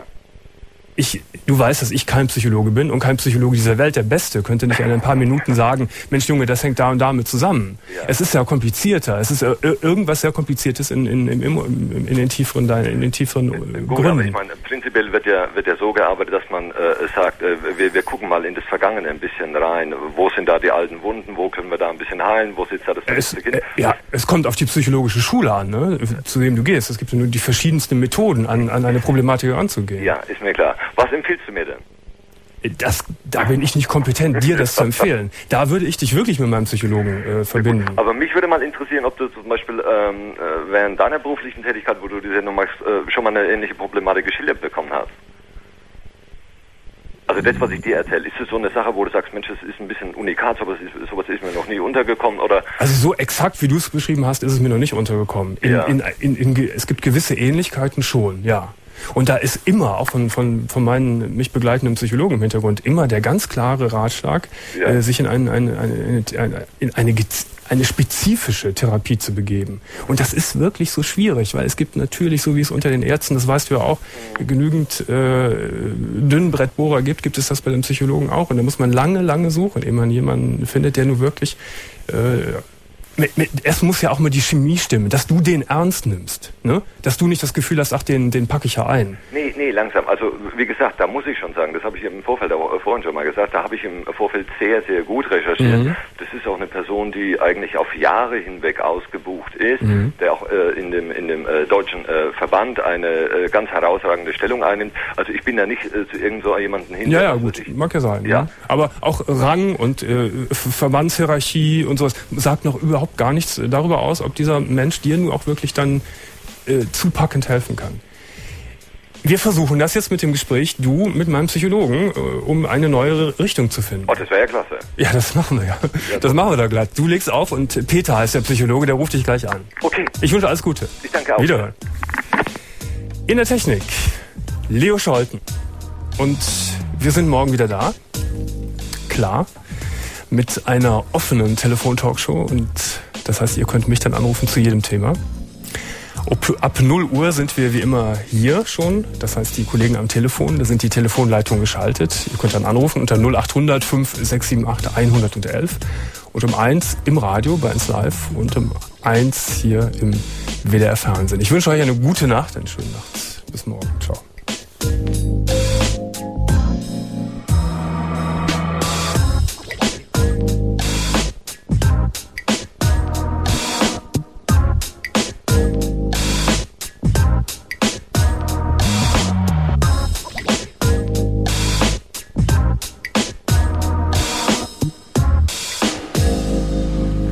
Ich, du weißt, dass ich kein Psychologe bin und kein Psychologe dieser Welt. Der Beste könnte nicht in ein paar Minuten sagen, Mensch Junge, das hängt da und damit zusammen. Ja. Es ist ja komplizierter. Es ist äh, irgendwas sehr Kompliziertes in, in, in, in, in den tieferen, in den tieferen Gründen. Gut, aber ich meine, prinzipiell wird ja, wird ja so gearbeitet, dass man äh, sagt, äh, wir, wir gucken mal in das Vergangene ein bisschen rein. Wo sind da die alten Wunden? Wo können wir da ein bisschen heilen? Wo sitzt da das es, Kind? Äh, ja, es kommt auf die psychologische Schule an, ne? Zu dem du gehst. Es gibt nur die verschiedensten Methoden, an, an eine Problematik anzugehen. Ja, ist mir klar. Was empfiehlst du mir denn? Das, da bin ich nicht kompetent, dir das zu empfehlen. Da würde ich dich wirklich mit meinem Psychologen äh, verbinden. Ja, aber mich würde mal interessieren, ob du zum Beispiel ähm, während deiner beruflichen Tätigkeit, wo du die Sendung machst, äh, schon mal eine ähnliche Problematik geschildert bekommen hast. Also das, was ich dir erzähle, ist es so eine Sache, wo du sagst, Mensch, das ist ein bisschen unikat, sowas ist, sowas ist mir noch nie untergekommen, oder? Also so exakt, wie du es beschrieben hast, ist es mir noch nicht untergekommen. In, ja. in, in, in, in, es gibt gewisse Ähnlichkeiten schon, ja. Und da ist immer, auch von, von, von meinen mich begleitenden Psychologen im Hintergrund, immer der ganz klare Ratschlag, ja. äh, sich in, ein, eine, eine, eine, in eine, eine spezifische Therapie zu begeben. Und das ist wirklich so schwierig, weil es gibt natürlich, so wie es unter den Ärzten, das weißt du ja auch, genügend äh, Dünnbrettbohrer gibt, gibt es das bei den Psychologen auch. Und da muss man lange, lange suchen, ehe man jemanden findet, der nur wirklich... Äh, Es muss ja auch mal die Chemie stimmen, dass du den ernst nimmst, ne? Dass du nicht das Gefühl hast, ach, den, den packe ich ja ein. Nee, nee, langsam. Also, wie gesagt, da muss ich schon sagen, das habe ich im Vorfeld auch vorhin schon mal gesagt, da habe ich im Vorfeld sehr, sehr gut recherchiert. Mhm. Das ist auch eine Person, die eigentlich auf Jahre hinweg ausgebucht ist, mhm. der auch äh, in dem, in dem äh, deutschen äh, Verband eine äh, ganz herausragende Stellung einnimmt. Also, ich bin da nicht äh, zu irgend so jemandem hin. Ja, ja, gut, ich, mag ja sein. Ja. Ne? Aber auch Rang und äh, Verbandshierarchie und sowas sagt noch überhaupt gar nichts darüber aus, ob dieser Mensch dir nun auch wirklich dann äh, zupackend helfen kann. Wir versuchen das jetzt mit dem Gespräch, du mit meinem Psychologen, äh, um eine neue Richtung zu finden. Oh, das wäre ja klasse. Ja, das machen wir ja. ja das machen wir da glatt. Du legst auf und Peter heißt der Psychologe, der ruft dich gleich an. Okay. Ich wünsche alles Gute. Ich danke auch. Wiederhören. In der Technik, Leo Scholten. Und wir sind morgen wieder da. Klar. Mit einer offenen Telefon-Talkshow und das heißt, ihr könnt mich dann anrufen zu jedem Thema. Ob, ab null Uhr sind wir wie immer hier schon. Das heißt, die Kollegen am Telefon, da sind die Telefonleitungen geschaltet. Ihr könnt dann anrufen unter null acht hundert fünf sechs sieben acht hundertelf und um eins im Radio bei eins Live und um eins hier im W D R Fernsehen. Ich wünsche euch eine gute Nacht, eine schöne Nacht. Bis morgen. Ciao.